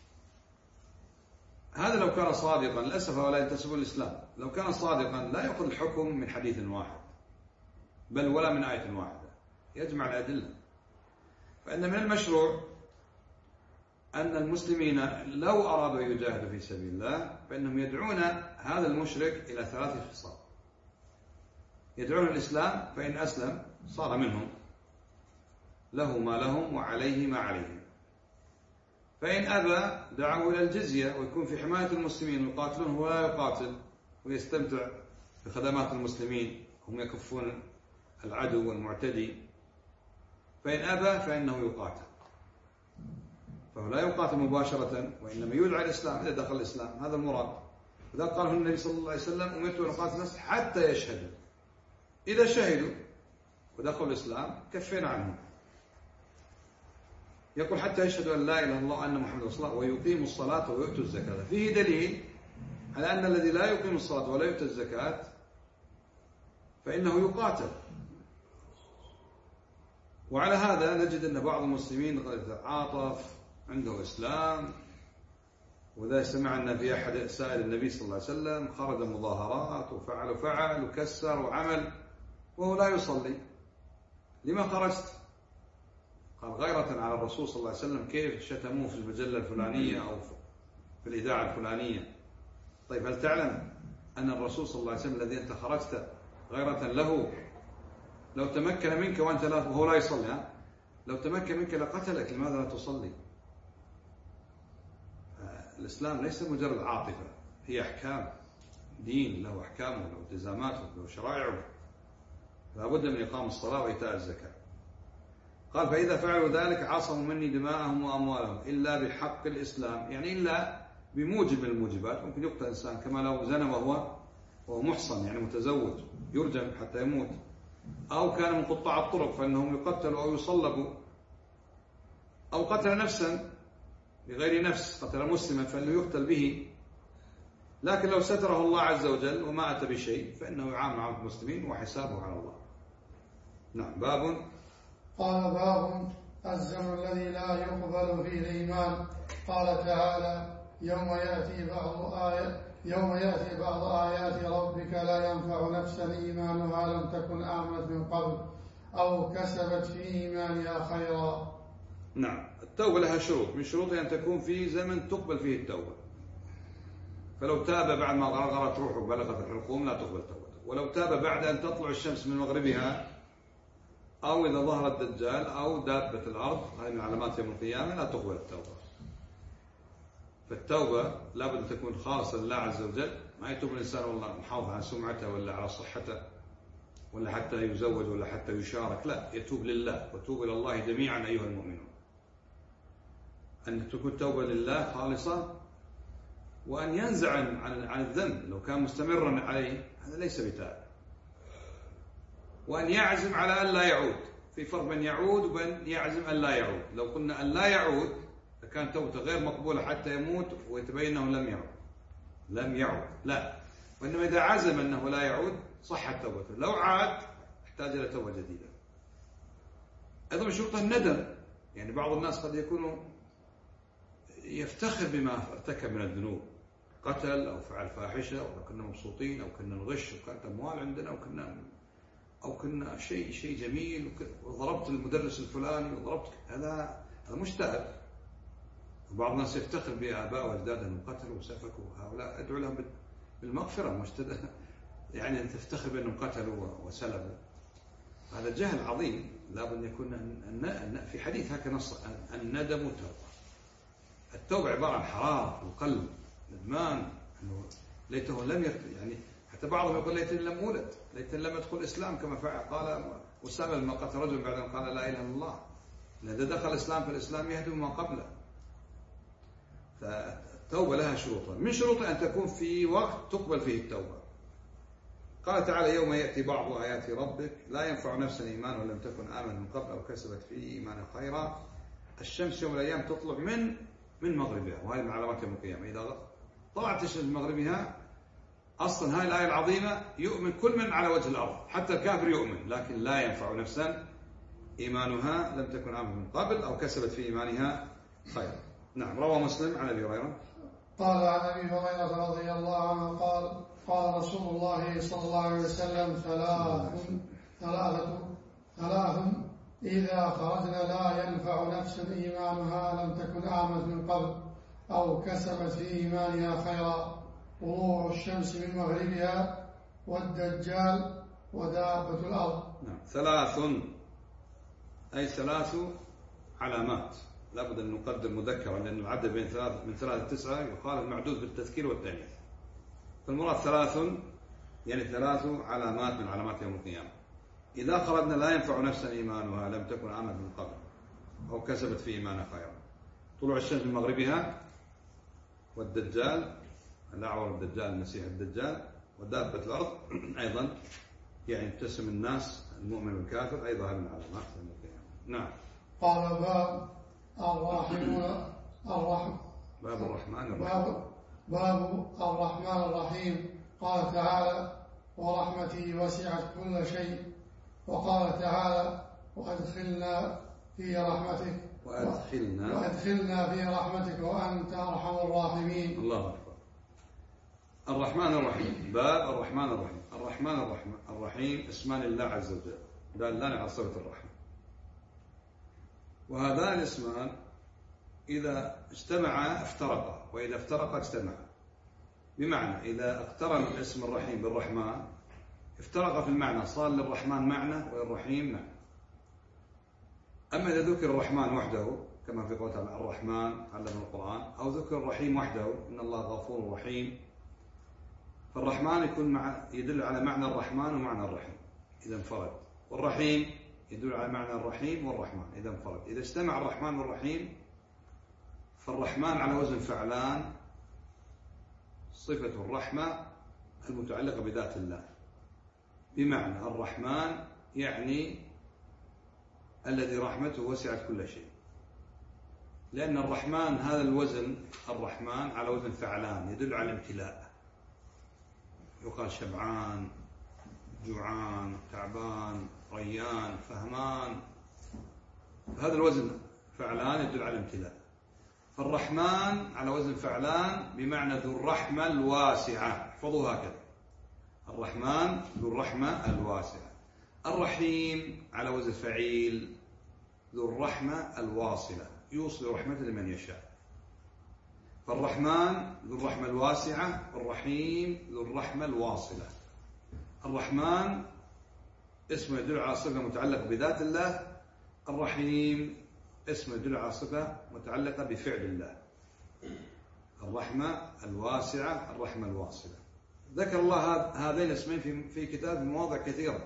هذا لو كان صادقا، للأسف ولا ينتسب الإسلام، لو كان صادقا لا يأخذ الحكم من حديث واحد بل ولا من آية واحدة، يجمع الأدلة. فإن من المشروع أن المسلمين لو أرادوا أن يجاهدوا في سبيل الله فإنهم يدعون هذا المشرك إلى ثلاث خصال. يدعون الإسلام، فإن أسلم صار منهم، له ما لهم وعليه ما عليهم. فإن أبى دعوا إلى الجزية ويكون في حماية المسلمين ويقاتلون ولا يقاتل ويستمتع بخدمات المسلمين، هم يكفون العدو والمعتدي. فإن أبى فإنه يقاتل، فهو لا يقاتل مباشرة وإنما يدعى الإسلام إذا دخل الإسلام. هذا المراد. وذلك قال النبي صلى الله عليه وسلم أمرت أن أقاتل الناس حتى يشهدوا. إذا شهدوا ودخلوا الإسلام كفينا عنهم. يقول حتى يشهدوا أن لا إله إلا الله وأن محمد رسول الله ويقيموا الصلاة ويؤتوا الزكاة. فيه دليل على أن الذي لا يقيم الصلاة ولا يؤتي الزكاة فإنه يقاتل. وعلى هذا نجد أن بعض المسلمين قد يتعاطف، عنده إسلام، وذا سمعنا في أحد سائل النبي صلى الله عليه وسلم خرج مظاهرات وفعل وفعل وكسر وعمل وهو لا يصلي. لما خرجت؟ قال غيرة على الرسول صلى الله عليه وسلم، كيف شتموه في المجلة الفلانية أو في الإذاعة الفلانية. طيب هل تعلم أن الرسول صلى الله عليه وسلم الذي أنت خرجت غيرة له لو تمكن منك وأنت لا وهو لا يصلي، ها؟ لو تمكن منك لقتلك، لماذا لا تصلي؟ الإسلام ليس مجرد عاطفة، هي أحكام دين، له أحكامه له التزاماته له شرائعه، لا بد من إقام الصلاة وإيتاء الزكاة. قال فإذا فعلوا ذلك عصموا مني دماءهم وأموالهم إلا بحق الإسلام، يعني إلا بموجب من الموجبات. ممكن يقتل الإنسان كما لو زنى وهو وهو محصن، يعني متزوج، يرجم حتى يموت، أو كان من قطاع الطرق فإنهم يقتلوا أو يصلبوا، أو قتل نفسا بغير نفس، قتل مسلما فإنه يقتل به. لكن لو ستره الله عز وجل وما أتى بشيء فإنه يعامل مع المسلمين وحسابه على الله. نعم. باب قال باب الزمن الذي لا يقبل فيه الإيمان. قال تعالى يوم يأتي بعض آيات يوم يأتي بعض آيات ربك لا ينفع نفسا إيمانها لم تكن آمنت من قبل أو كسبت في إيمانها خيرا. نعم. التوبة لها شروط، من شروطها أن تكون في زمن تقبل فيه التوبة. فلو تاب بعد ما غرغرت روحه وبلغت الحلقوم لا تقبل توبته، ولو تاب بعد أن تطلع الشمس من مغربها أو إذا ظهر الدجال أو دابة الأرض، هذه من علامات يوم القيامة، لا تقبل التوبة. فالتوبة لابد أن تكون خالصة لله عز وجل، ما يتوب الإنسان والله محافظ على سمعته ولا على صحته ولا حتى يزوج ولا حتى يشارك، لا، يتوب لله. وتوب إلى الله جميعا أيها المؤمنون. أن تكون توبة لله خالصة، وأن ينزع عن عن الذنب لو كان مستمرا عليه، هذا ليس بتائب. وأن يعزم على أن لا يعود. في فرق بين يعود وبين يعزم أن لا يعود. لو قلنا أن لا يعود فكان توبته غير مقبولة حتى يموت ويتبين أنه لم يعود لم يعود لا، وإنما إذا عزم أنه لا يعود صحت توبته. لو عاد احتاج إلى توبة جديدة. أيضا من شروطه الندم. يعني بعض الناس قد يكون يفتخر بما ارتكب من الذنوب، قتل أو فعل فاحشة، أو كنا مبسوطين، أو كنا نغش، وكانت أموال عندنا، أو كنا أو كنا شيء شيء جميل، وضربت المدرس الفلاني وضربت، هذا هذا مش تائب. وبعض الناس يفتخر بآباء وأجدادهم قتلوا وسفكوا، هؤلاء أدعو لهم بالمغفرة، مش يعني أن تفتخر بأنهم قتلوا وسلبوا. هذا جهل عظيم. لابد أن يكون في حديث هكذا نص: الندم توبة. التوبة عبارة عن حرارة القلب، ندمان أنه ليته لم يرت... يعني حتى بعضهم يقول ليتني لم أولد، ليتني لم أدخل الإسلام، كما فعل قال أسامة لما قتل رجل بعد أن قال لا إله إلا الله. إذا دخل الإسلام فالإسلام يهدم ما قبله. فالتوبة لها شروطها، من شروطها أن تكون في وقت تقبل فيه التوبة. قال تعالى: يوم يأتي بعض آيات ربك لا ينفع نفسا إيمانها لم تكن آمنت من قبل أو كسبت في إيمانها خيرا. الشمس يوم الأيام تطلع من من مغربها، وهذه من علامات يوم القيامة. إذا طلعت الشمس من مغربها، أصلا هذه الآية العظيمة يؤمن كل من على وجه الأرض، حتى الكافر يؤمن، لكن لا ينفع نفسا إيمانها لم تكن آمنت من قبل أو كسبت في إيمانها خيرا. نعم. روى مسلم عن أبي هريرة قال: عن أبي هريرة رضي الله عنه قال: قال رسول الله صلى الله عليه وسلم: ثلاث ثلاثة ثلاث إذا خرجنا لا ينفع نفسا إيمانها لم تكن آمنت من قبل أو كسبت في إيمانها خيرا: طلوع الشمس من مغربها، والدجال، ودابة الأرض. نعم. ثلاث أي ثلاث علامات. لابد أن نقدر مذكرا، لأن العدد بين ثلاث من ثلاثة تسعة يقال المعدود بالتذكير والتأنيث. فالمراد ثلاث يعني ثلاث علامات من علامات يوم القيامة. إذا خرجنا لا ينفع نفسا إيمانها لم تكن آمنت من قبل أو كسبت في إيمانها خيرا: طلوع الشمس من مغربها، والدجال الأعور الدجال المسيح الدجال، ودابة الأرض أيضا يعني تسم الناس المؤمن والكافر، أيضا من علامات يوم القيامة. نعم. قال: باب الراحمون الرحم باب الرحمن الرحيم. باب, باب الرحمن الرحيم. قال تعالى: ورحمتي وسعت كل شيء. وقال تعالى: وأدخلنا في رحمتك وأدخلنا وأدخلنا في رحمتك وأنت أرحم الراحمين. الله أكبر. الرحمن الرحيم. باب الرحمن الرحيم. الرحمن الرحيم الرحيم اسمان الله عز وجل دالان على صفة الرحمة. وهذان الاسمان إذا اجتمعا افترقا، وإذا افترقا اجتمعا. بمعنى إذا اقترن الاسم الرحيم بالرحمن افترق في المعنى، صار للرحمن معنى وللرحيم معنى. أما إذا ذكر الرحمن وحده كما في قوله الرحمن علم القرآن، أو ذكر الرحيم وحده إن الله غفور رحيم، فالرحمن يكون مع يدل على معنى الرحمن ومعنى الرحيم إذا انفرد، والرحيم يدل على معنى الرحيم والرحمن إذا انفرد. إذا اجتمع الرحمن والرحيم فالرحمن على وزن فعلان، صفة الرحمة المتعلقة بذات الله. بمعنى الرحمن يعني الذي رحمته وسعت كل شيء، لأن الرحمن هذا الوزن، الرحمن على وزن فعلان يدل على الامتلاء. يقال شبعان، جوعان، تعبان، ريان، فهمان. هذا الوزن فعلان يدل على الامتلاء. فالرحمن على وزن فعلان بمعنى ذو الرحمة الواسعة. احفظوا هكذا: الرحمن ذو الرحمة الواسعة. الرحيم على وزن فعيل ذو الرحمة الواصلة، يوصل رحمته لمن يشاء. فالرحمن ذو الرحمة الواسعة، الرحيم ذو الرحمة الواصلة. الرحمن اسمه يدل على صفة متعلقة بذات الله، الرحيم اسمه يدل على صفة متعلقة بفعل الله. الرحمة الواسعة، الرحمة الواصلة. ذكر الله هذين الاسمين في في كتاب مواضع كثيرة.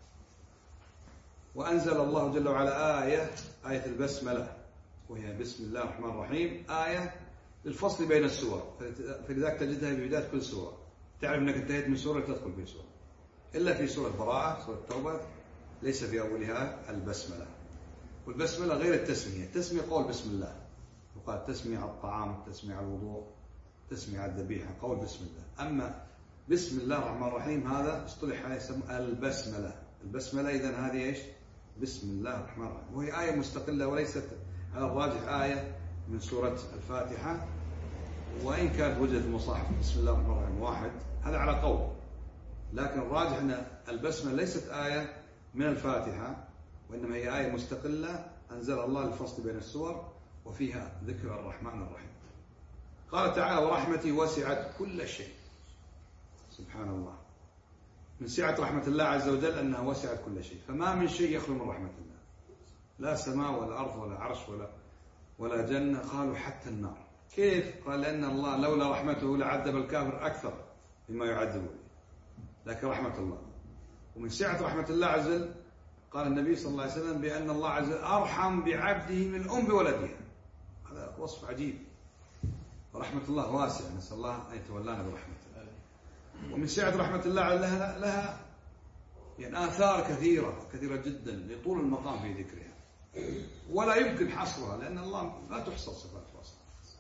وأنزل الله جل وعلا آية آية البسملة، وهي بسم الله الرحمن الرحيم، آية للفصل بين السور، فلذلك تجدها في بداية كل سورة. تعرف أنك انتهيت من سورة تدخل في سورة، إلا في سورة براءة، سورة التوبة ليس في أولها البسملة. والبسملة غير التسمية. التسمية قول بسم الله، وقال تسمية على الطعام، التسمية على الوضوء، التسمية على الذبيحة، قول بسم الله. أما بسم الله الرحمن الرحيم هذا اصطلح عليه يسمى البسملة. البسملة إذن هذه إيش؟ بسم الله الرحمن الرحيم، وهي آية مستقلة وليست على الراجح آية من سورة الفاتحة، وإن كان وجد في المصاحف بسم الله الرحمن الرحيم واحد، هذا على قول، لكن الراجح أن البسملة ليست آية من الفاتحة، وإنما هي آية مستقلة أنزل الله للفصل بين السور، وفيها ذكر الرحمن الرحيم. قال تعالى ورحمتي وسعت كل شيء. سبحان الله، من سعة رحمة الله عز وجل أنها وسعت كل شيء، فما من شيء يخلو من رحمة الله، لا سماء ولا أرض ولا عرش ولا ولا جنة. قالوا حتى النار. كيف؟ قال لأن الله لولا رحمته لعذب الكافر أكثر مما يعذبه به، لكن رحمة الله. ومن سعة رحمة الله عز وجل قال النبي صلى الله عليه وسلم بأن الله عز وجل أرحم بعبده من الأم بولدها. هذا وصف عجيب. ورحمة الله واسعة، نسأل الله أن يتولانا برحمته. ومن سعة رحمة الله لها, لها يعني آثار كثيرة كثيرة جدا لطول المقام في ذكرها، ولا يمكن حصرها، لأن الله لا تحصر صفات وصفات.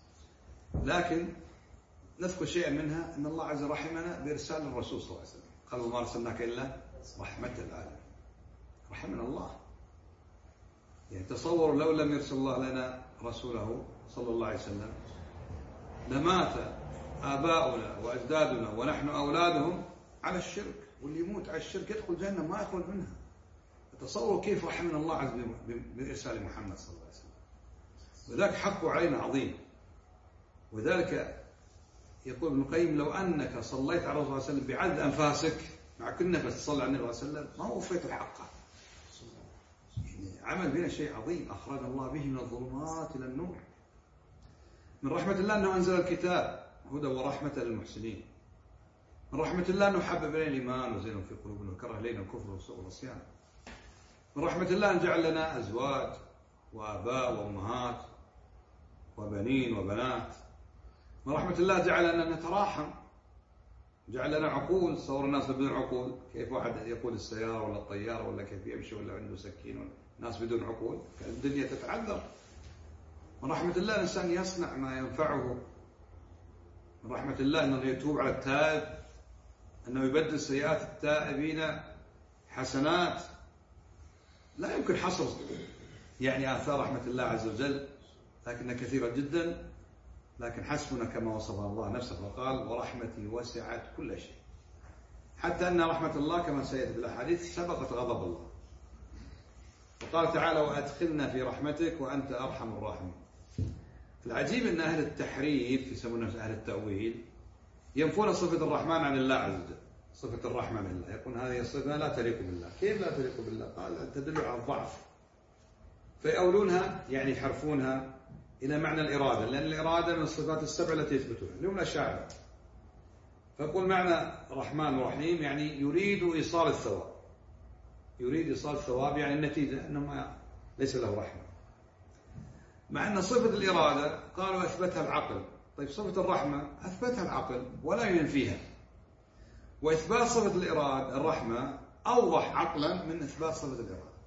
لكن نذكر شيئا منها، أن الله عز وجل رحمنا بإرسال الرسول صلى الله عليه وسلم، قال وما أرسلناك إلا رحمة للعالمين. رحمنا الله. يعني تصور لو لم يرسل الله لنا رسوله صلى الله عليه وسلم لمات آباؤنا وأجدادنا ونحن أولادهم على الشرك، واللي يموت على الشرك يدخل جهنم ما يخرج منها. تصوروا كيف رحمنا الله عز وجل بإرسال محمد صلى الله عليه وسلم. وذلك حقه علينا عظيم. وذلك يقول ابن القيم لو أنك صليت على الرسول صلى الله عليه وسلم بعدد أنفاسك، مع كل نفس تصلي على النبي صلى الله عليه وسلم، ما وفيت الحق. يعني عمل بنا شيء عظيم أخرج الله به من الظلمات إلى النور. من رحمة الله أنه أنزل الكتاب هدى ورحمة للمحسنين. من رحمة الله أنه حبب إلينا الإيمان وزينه في قلوبنا وكره إلينا الكفر والسوء والعصيان. من رحمة الله أن جعل لنا أزواج وآباء وأمهات وبنين وبنات. من رحمة الله جعل لنا نتراحم، جعل لنا عقول. صور الناس بدون عقول، كيف واحد يقود السيارة ولا الطيارة ولا كيف يمشي ولا عنده سكين، ولا ناس بدون عقول، الدنيا تتعذر. من رحمة الله الإنسان يصنع ما ينفعه. من رحمة الله أنه يتوب على التائب، أنه يبدل سيئات التائبين حسنات. لا يمكن حصر يعني آثار رحمة الله عز وجل، لكنها كثيرة جدا. لكن حسبنا كما وصفها الله نفسه وقال ورحمتي وسعت كل شيء، حتى أن رحمة الله كما سيأتي في الأحاديث سبقت غضب الله. وقال تعالى وأدخلنا في رحمتك وأنت أرحم الراحمين. العجيب أن أهل التحريف يسمونه أهل التأويل ينفون صفة الرحمن عن الله عز وجل، صفة الرحمة لله، يقول هذه الصفة لا تليق بالله. كيف لا تليق بالله؟ قال تدل على الضعف، فيأولونها يعني يحرفونها إلى معنى الإرادة، لأن الإرادة من الصفات السبع التي يثبتها اليوم الأشاعرة. فيقول معنى رحمن ورحيم يعني يريد إيصال الثواب، يريد إيصال الثواب يعني النتيجة أنه ما ليس له رحمة. مع أن صفة الإرادة قالوا أثبتها العقل. طيب صفة الرحمة أثبتها العقل ولا ينفيها، وإثبات صفة الإرادة الرحمة أوضح عقلا من إثبات صفة الإرادة.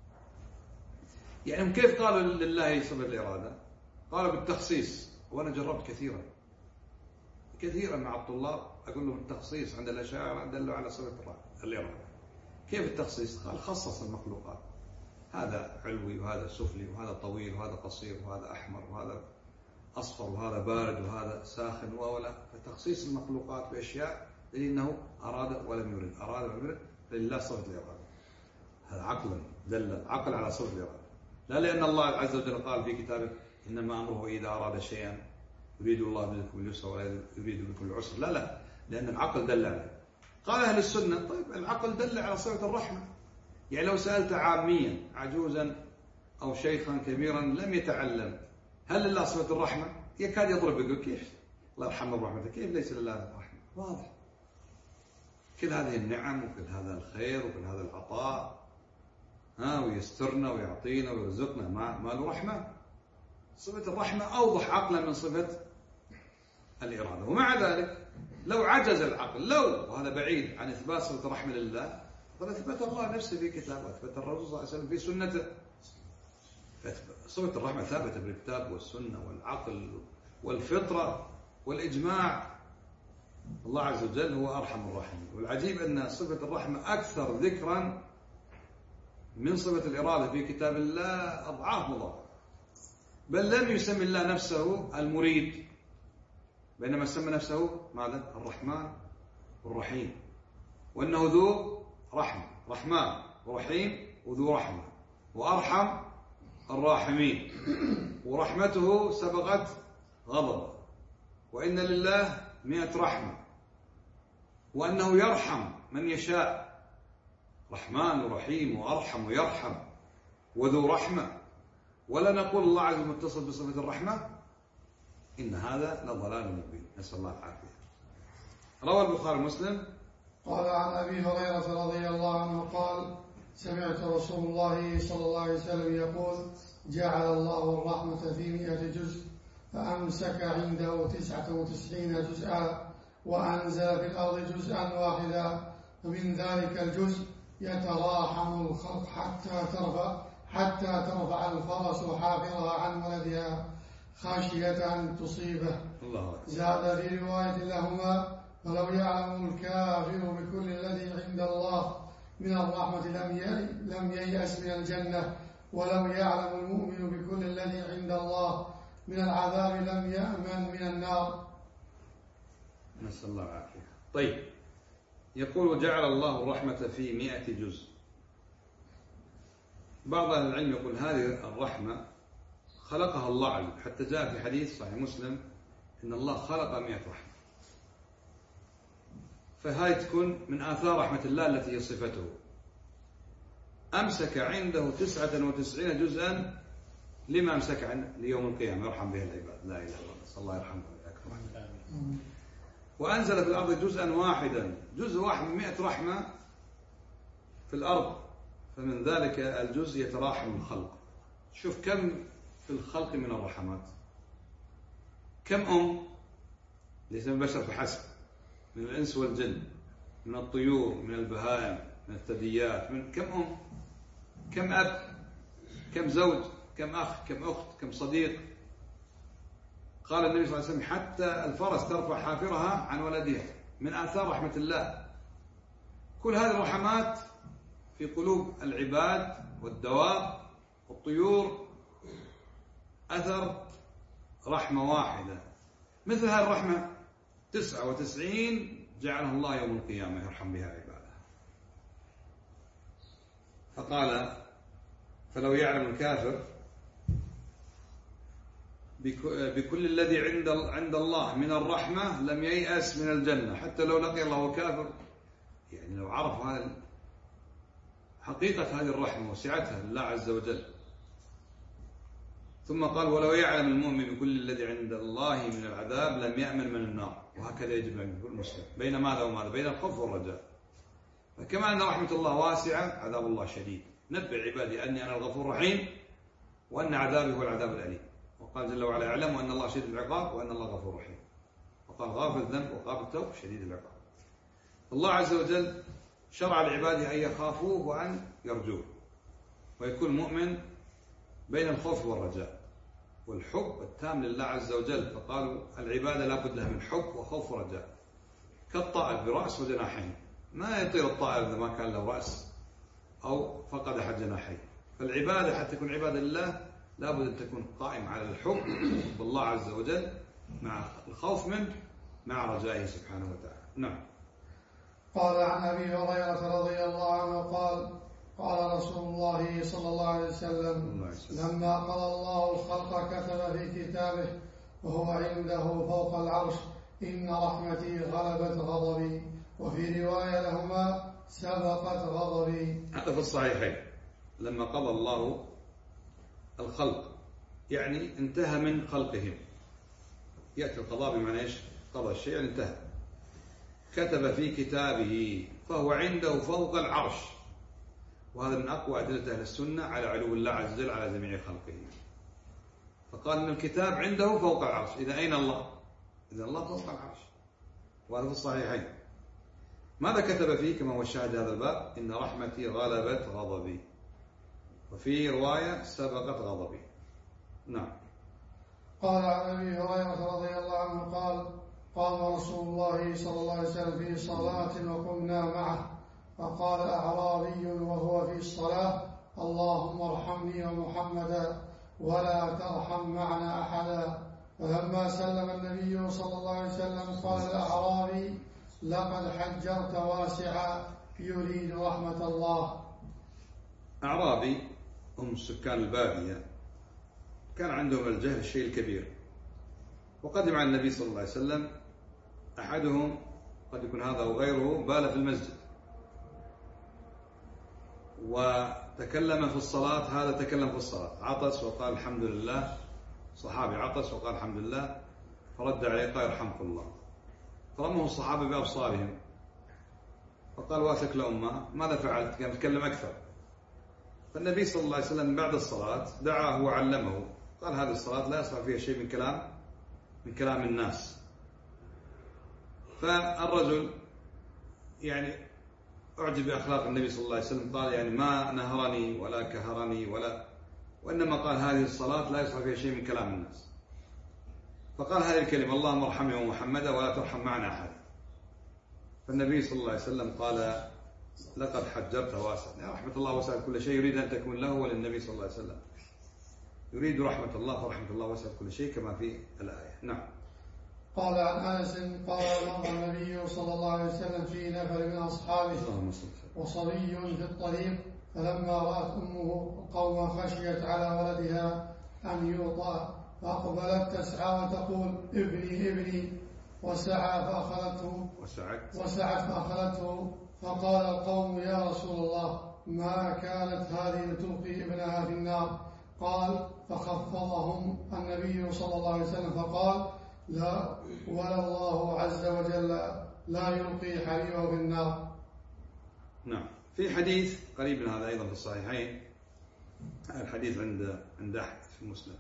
يعني كيف قالوا لله صفة الإرادة؟ قالوا بالتخصيص. وأنا جربت كثيرا كثيرا مع الطلاب أقول لهم التخصيص عند الأشاعرة دلوا على صفة الإرادة. كيف التخصيص؟ قال خصص المخلوقات، هذا علوي وهذا سفلي وهذا طويل وهذا قصير وهذا أحمر وهذا أصفر وهذا بارد وهذا ساخن ولا. فتخصيص المخلوقات بأشياء لأنه أراد ولم يرد، أراد ولم يرد، فلله صفة الإرادة. هذا عقلا دل عقل على صفة الإرادة، لا لأن الله عز وجل قال في كتابه إنما أمره إذا أراد شيئا يريد الله بكم اليسر ولا يريد بكم العسر، لا لا، لأن العقل دل عليه. قال أهل السنة طيب العقل دل على صفة الرحمة، يعني لو سألت عاميا عجوزا أو شيخا كبيرا لم يتعلم هل لله صفة الرحمة؟ يكاد يضرب يقول كيف الله يرحمه برحمته، كيف ليس لله الرحمة؟ واضح، كل هذه النعم وكل هذا الخير وكل هذا العطاء، ها، ويسترنا ويعطينا ويرزقنا، ما ما له رحمة؟ صفة الرحمة أوضح عقلا من صفة الإرادة. ومع ذلك لو عجز العقل، لو، وهذا بعيد عن إثبات صفة الرحمة لله، قد أثبت الله نفسه في كتابه، أثبت الرسول صلى الله عليه وسلم في سنته. صفة الرحمة ثابتة بالكتاب والسنة والعقل والفطرة والإجماع. الله عز وجل هو أرحم الراحمين. والعجيب أن صفة الرحمة أكثر ذكرا من صفة الإرادة في كتاب الله أضعاف مضاعفة، بل لم يسمي الله نفسه المريد، بينما سمى نفسه ماذا؟ الرحمن والرحيم، وأنه ذو رحمة، رحمن ورحيم وذو رحمة، وأرحم الراحمين، ورحمته سبقت غضبه، وإن لله مئة رحمة، وأنه يرحم من يشاء، رحمن ورحيم وأرحم ويرحم وذو رحمة. ولا نقول الله عز وجل متصل بصفة الرحمة، إن هذا لضلال مبين، نسأل الله العافية. روى البخاري ومسلم قال عن أبي هريرة رضي الله عنه قال سمعت رسول الله صلى الله عليه وسلم يقول جعل الله الرحمة في مئة جزء فأمسك عنده تسعة وتسعين جزءا وأنزل في الأرض جزءا واحدا، فمن ذلك الجزء يتراحم الخلق حتى ترفع حتى ترفع الفرس حافرها عن ولدها خاشية أن تصيبه. الله. زاد في رواية لهما فلو يعلم الكافر بكل الذي عند الله من الرحمة لم ييأس من الجنة، ولو يعلم المؤمن بكل الذي عند الله من العذاب لم يأمن من النار. نسأل الله العافية. طيب، يقول وجعل الله الرحمة في مئة جزء. بعض أهل العلم يقول هذه الرحمة خلقها الله عز وجل، حتى جاء في حديث صحيح مسلم إن الله خلق مئة رحمة، فهذه تكون من آثار رحمة الله التي هي صفته. أمسك عنده تسعة وتسعين جزءا، لما أمسك عنه؟ ليوم القيامة يرحم به العباد، لا إله إلا الله، صلى الله يرحمه ويكرمه. وأنزل في الأرض جزءا واحدا، جزء واحد من مئة رحمة في الأرض، فمن ذلك الجزء يتراحم الخلق. شوف كم في الخلق من الرحمات، كم أم، ليس من البشر فحسب، من الإنس والجن، من الطيور، من البهائم، من الثدييات، من كم أم، كم أب، كم زوج، كم أخ، كم أخت، كم صديق. قال النبي صلى الله عليه وسلم حتى الفرس ترفع حافرها عن ولدها، من آثار رحمة الله. كل هذه الرحمات في قلوب العباد والدواب والطيور أثر رحمة واحدة. مثل هذه الرحمة تسعة وتسعين جعلها الله يوم القيامة يرحم بها عباده. فقال فلو يعلم الكافر بكل الذي عند عند الله من الرحمة لم ييأس من الجنة، حتى لو لقي الله كافر، يعني لو عرف هذا حقيقة هذه الرحمة وسعتها لله عز وجل. ثم قال ولو يعلم المؤمن بكل الذي عند الله من العذاب لم يأمن من النار. وهكذا يجب أن يكون المسلم بين ماذا وماذا؟ بين الخوف والرجاء. فكما أن رحمة الله واسعة عذاب الله شديد. نبئ عبادي أني أنا الغفور الرحيم وأن عذابي هو العذاب الأليم. وقال جل وعلا اعلموا أن الله شديد العقاب وأن الله غفور رحيم. وقال غافر الذنب وقابل التوب شديد العقاب. الله عز وجل شرع لعباده أن يخافوه وأن يرجوه، ويكون مؤمن بين الخوف والرجاء والحب التام لله عز وجل. فقالوا العبادة لا بد لها من حب وخوف ورجاء، كالطائر برأس وجناحين، ما يطير الطائر إذا ما كان له رأس أو فقد أحد جناحيه. فالعبادة حتى تكون عبادة لله لا بد أن تكون قائمة على الحب بالله عز وجل مع الخوف منه مع رجائه سبحانه وتعالى. نعم. قال عن أبي هريرة رضي الله عنه قال قال رسول الله صلى الله عليه وسلم لما قضى الله الخلق كتب في كتابه وهو عنده فوق العرش إن رحمتي غلبت غضبي، وفي رواية لهما سبقت غضبي. هذا في الصحيحين لما قضى الله الخلق، يعني انتهى من خلقهم. يأتي القضاء بمعنى ايش؟ قضى الشيء يعني انتهى. كتب في كتابه فهو عنده فوق العرش، وهذا من أقوى أدلة أهل السنة على علو الله عز وجل على جميع خلقه. فقال أن الكتاب عنده فوق العرش. إذا أين الله؟ إذا الله فوق العرش، وهذا في الصحيحين. ماذا كتب فيه كما هو الشاهد هذا الباب؟ إن رحمتي غلبت غضبي، وفي رواية سبقت غضبي. نعم. قال عن أبي هريرة رضي الله عنه قال قام رسول الله صلى الله عليه وسلم في صلاة وقمنا معه، فقال أعرابي وهو في الصلاة اللهم ارحمني ومحمدا ولا ترحم معنا أحدا. فلما سلم النبي صلى الله عليه وسلم قال الأعرابي لقد حجرت واسعا يريد رحمة الله. أعرابي هم سكان البادية، كان عندهم الجهل الشيء الكبير، وقدم على النبي صلى الله عليه وسلم أحدهم، قد يكون هذا أو غيره، بال في المسجد وتكلم في الصلاة، هذا تكلم في الصلاة، عطس وقال الحمد لله، صحابي عطس وقال الحمد لله، فرد عليه قال يرحمك الله. فرمه الصحابة بأبصارهم فقال واسك لأمه ماذا فعلت؟ كان يتكلم أكثر. فالنبي صلى الله عليه وسلم بعد الصلاة دعاه وعلمه، قال هذه الصلاة لا يصح فيها شيء من كلام من كلام الناس. فالرجل يعني أعجب بأخلاق النبي صلى الله عليه وسلم، قال يعني ما نهرني ولا كهرني ولا، وإنما قال هذه الصلاة لا يصح فيها شيء من كلام الناس. فقال هذه الكلمة اللهم ارحمني ومحمدا ولا ترحم معنا أحد. فالنبي صلى الله عليه وسلم قال لقد حجرت واسعا، يعني رحمة الله وسعت كل شيء، يريد أن تكون له وللنبي صلى الله عليه وسلم، يريد رحمة الله فرحمة الله وسعت كل شيء كما في الآية. نعم. قال عن أنس قال مر النبي صلى الله عليه وسلم في نفر من أصحابه وصبي في الطريق، فلما رأت أمه قوما خشيت على ولدها أن يوطأ، فأقبلت تسعى وتقول ابني ابني، وسعى فأخذته وسعت وسعت فأخذته. فقال القوم يا رسول الله ما كانت هذه تلقي ابنها في النار؟ قال فخفضهم النبي صلى الله عليه وسلم فقال لا ولا الله عز وجل لا يلقي حبيبه في النار. نعم. في حديث قريب من هذا أيضا في الصحيحين، الحديث عند عند أحمد في مسلم،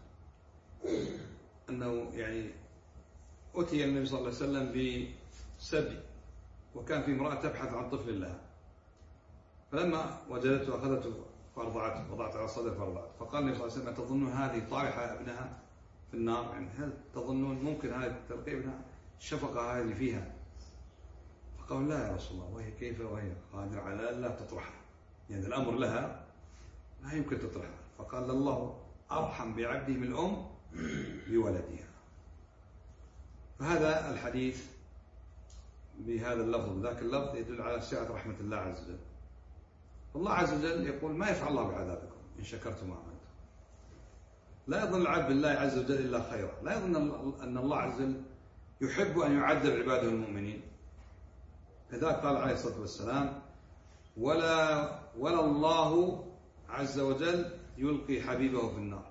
أنه يعني أتي النبي صلى الله عليه وسلم بسبي، وكان في امرأة تبحث عن طفل لها، فلما وجدته أخذته فأرضعته، وضعت على صدر فأرضعته. فقال النبي صلى الله عليه وسلم تظنون هذه طارحة ابنها في النار؟ يعني هل تظنون ممكن هذه تلقي ابنها؟ الشفقة هذه فيها. فقالوا لا يا رسول الله، وهي كيف وهي قادرة على لا تطرحها، يعني الأمر لها لا يمكن تطرحها. فقال الله أرحم بعبده من الأم بولدها. فهذا الحديث بهذا اللفظ ذاك اللفظ يدل على سعة رحمة الله عز وجل. الله عز وجل يقول ما يفعل الله بعذابكم إن شكرتم وآمنتم. لا يظن العبد بالله عز وجل إلا خيرا، لا يظن أن الله عز وجل يحب أن يعذب عباده المؤمنين. لذلك قال عليه الصلاة والسلام ولا ولا الله عز وجل يلقي حبيبه في النار.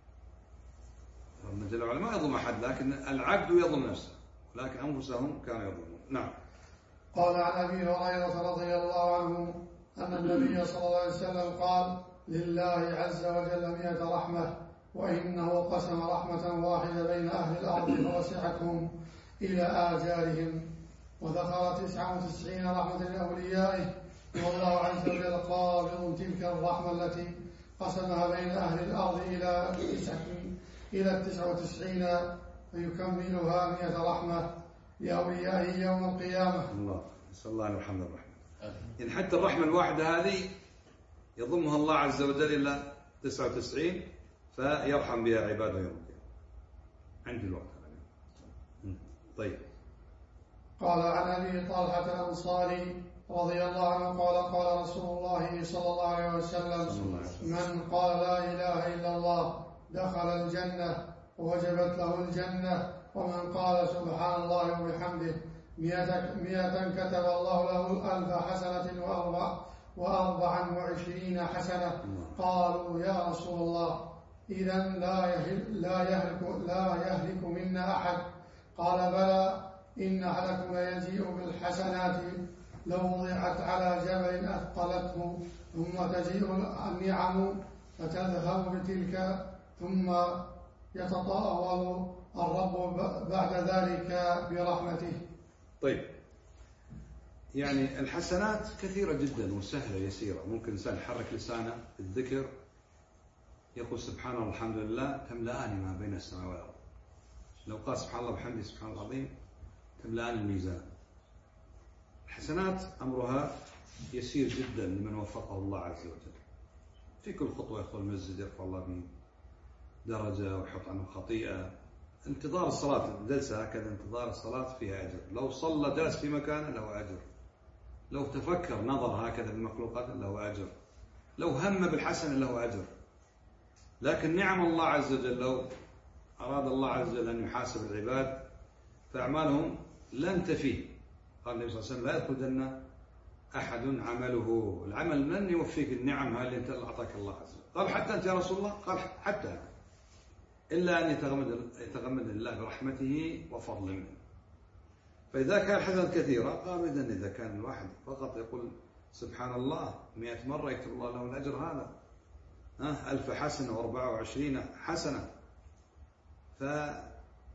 ربنا جل وعلا ما يظلم أحد، لكن العبد يظلم نفسه، لكن أنفسهم كانوا يظلمون. نعم. قال عن أبي هريرة رضي الله عنه أن النبي صلى الله عليه وسلم قال لله عز وجل مئة رحمة، وإنه قسم رحمة واحدة بين أهل الأرض فوسعتهم إلى آجالهم، وذكر تسعة وتسعين رحمة لأوليائه، والله عز وجل قابض تلك الرحمة التي قسمها بين أهل الأرض إلى إلى التسعة وتسعين فيكملها مئة رحمة لأوليائه يوم القيامة. الله نسأل الله أن يرحمنا الرحمة. يعني حتى الرحمة الواحدة هذه يضمها الله عز وجل إلى تسعة وتسعين فيرحم بها عباده يوم القيامة. عندي الوقت. طيب. قال عن أبي طلحة الأنصاري رضي الله عنه قال قال رسول الله صلى الله عليه وسلم من قال لا إله إلا الله دخل الجنة وجبت له الجنة. ومن قال سبحان الله وبحمده مئة, مئة كتب الله له ألف حسنة وأربع وأربعا وعشرين حسنة. قالوا يا رسول الله إذا لا يهلك, لا يهلك, لا يهلك منا أحد. قال بلى إن أحدكم يجيء بالحسنات لو وضعت على جبل أثقلته ثم تجيء النعم فتذهب بتلك ثم يتطاول الرب بعد ذلك برحمته. طيب، يعني الحسنات كثيرة جدا وسهلة يسيرة. ممكن إنسان يحرك لسانه الذكر يقول سبحان الله الحمد لله تملأان ما بين السماء والأرض. لو قال سبحان الله بحمده سبحان الله العظيم تملأان الميزان. الحسنات أمرها يسير جدا لمن وفقه الله عز وجل. في كل خطوة يدخل المسجد يرفع الله به درجة ويحط عنه خطيئة. انتظار الصلاة، الجلسة هكذا انتظار الصلاة فيها أجر. لو صلى جلس في مكانه له أجر. لو تفكر نظر هكذا بالمخلوقات له أجر. لو هم بالحسن له أجر. لكن نعم الله عز وجل لو أراد الله عز وجل أن يحاسب العباد فأعمالهم لن تفيه. قال النبي صلى الله عليه وسلم لا يدخل الجنة أحد عمله. العمل من يوفيك النعم هذه اللي أعطاك الله عز وجل. قال حتى أنت يا رسول الله؟ قال حتى، إلا أن يتغمد يتغمد الله برحمته وفضل منه. فإذا كان حسنات كثيرة قال إذن إذا كان الواحد فقط يقول سبحان الله مئة مرة يكتب الله له الأجر هذا، ها ألف حسنة وأربعة وعشرين حسنة. فإذا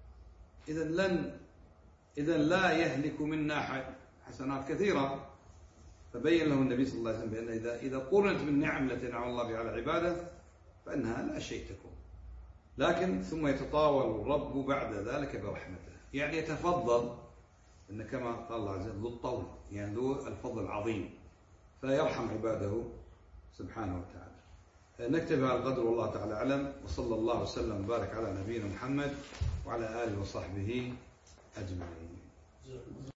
لن إذا لا يهلك منا أحد. حسنات كثيرة. فبين له النبي صلى الله عليه وسلم بأن إذا إذا قرنت بالنعم التي نعم الله بها على عباده فإنها لا شيء تكون. لكن ثم يتطاول الرب بعد ذلك برحمته، يعني يتفضل، إن كما قال الله عز وجل ذو الطول، يعني ذو الفضل العظيم، فيرحم عباده سبحانه وتعالى. نكتفي على القدر والله تعالى أعلم. وصلى الله وسلم وبارك على نبينا محمد وعلى آله وصحبه أجمعين.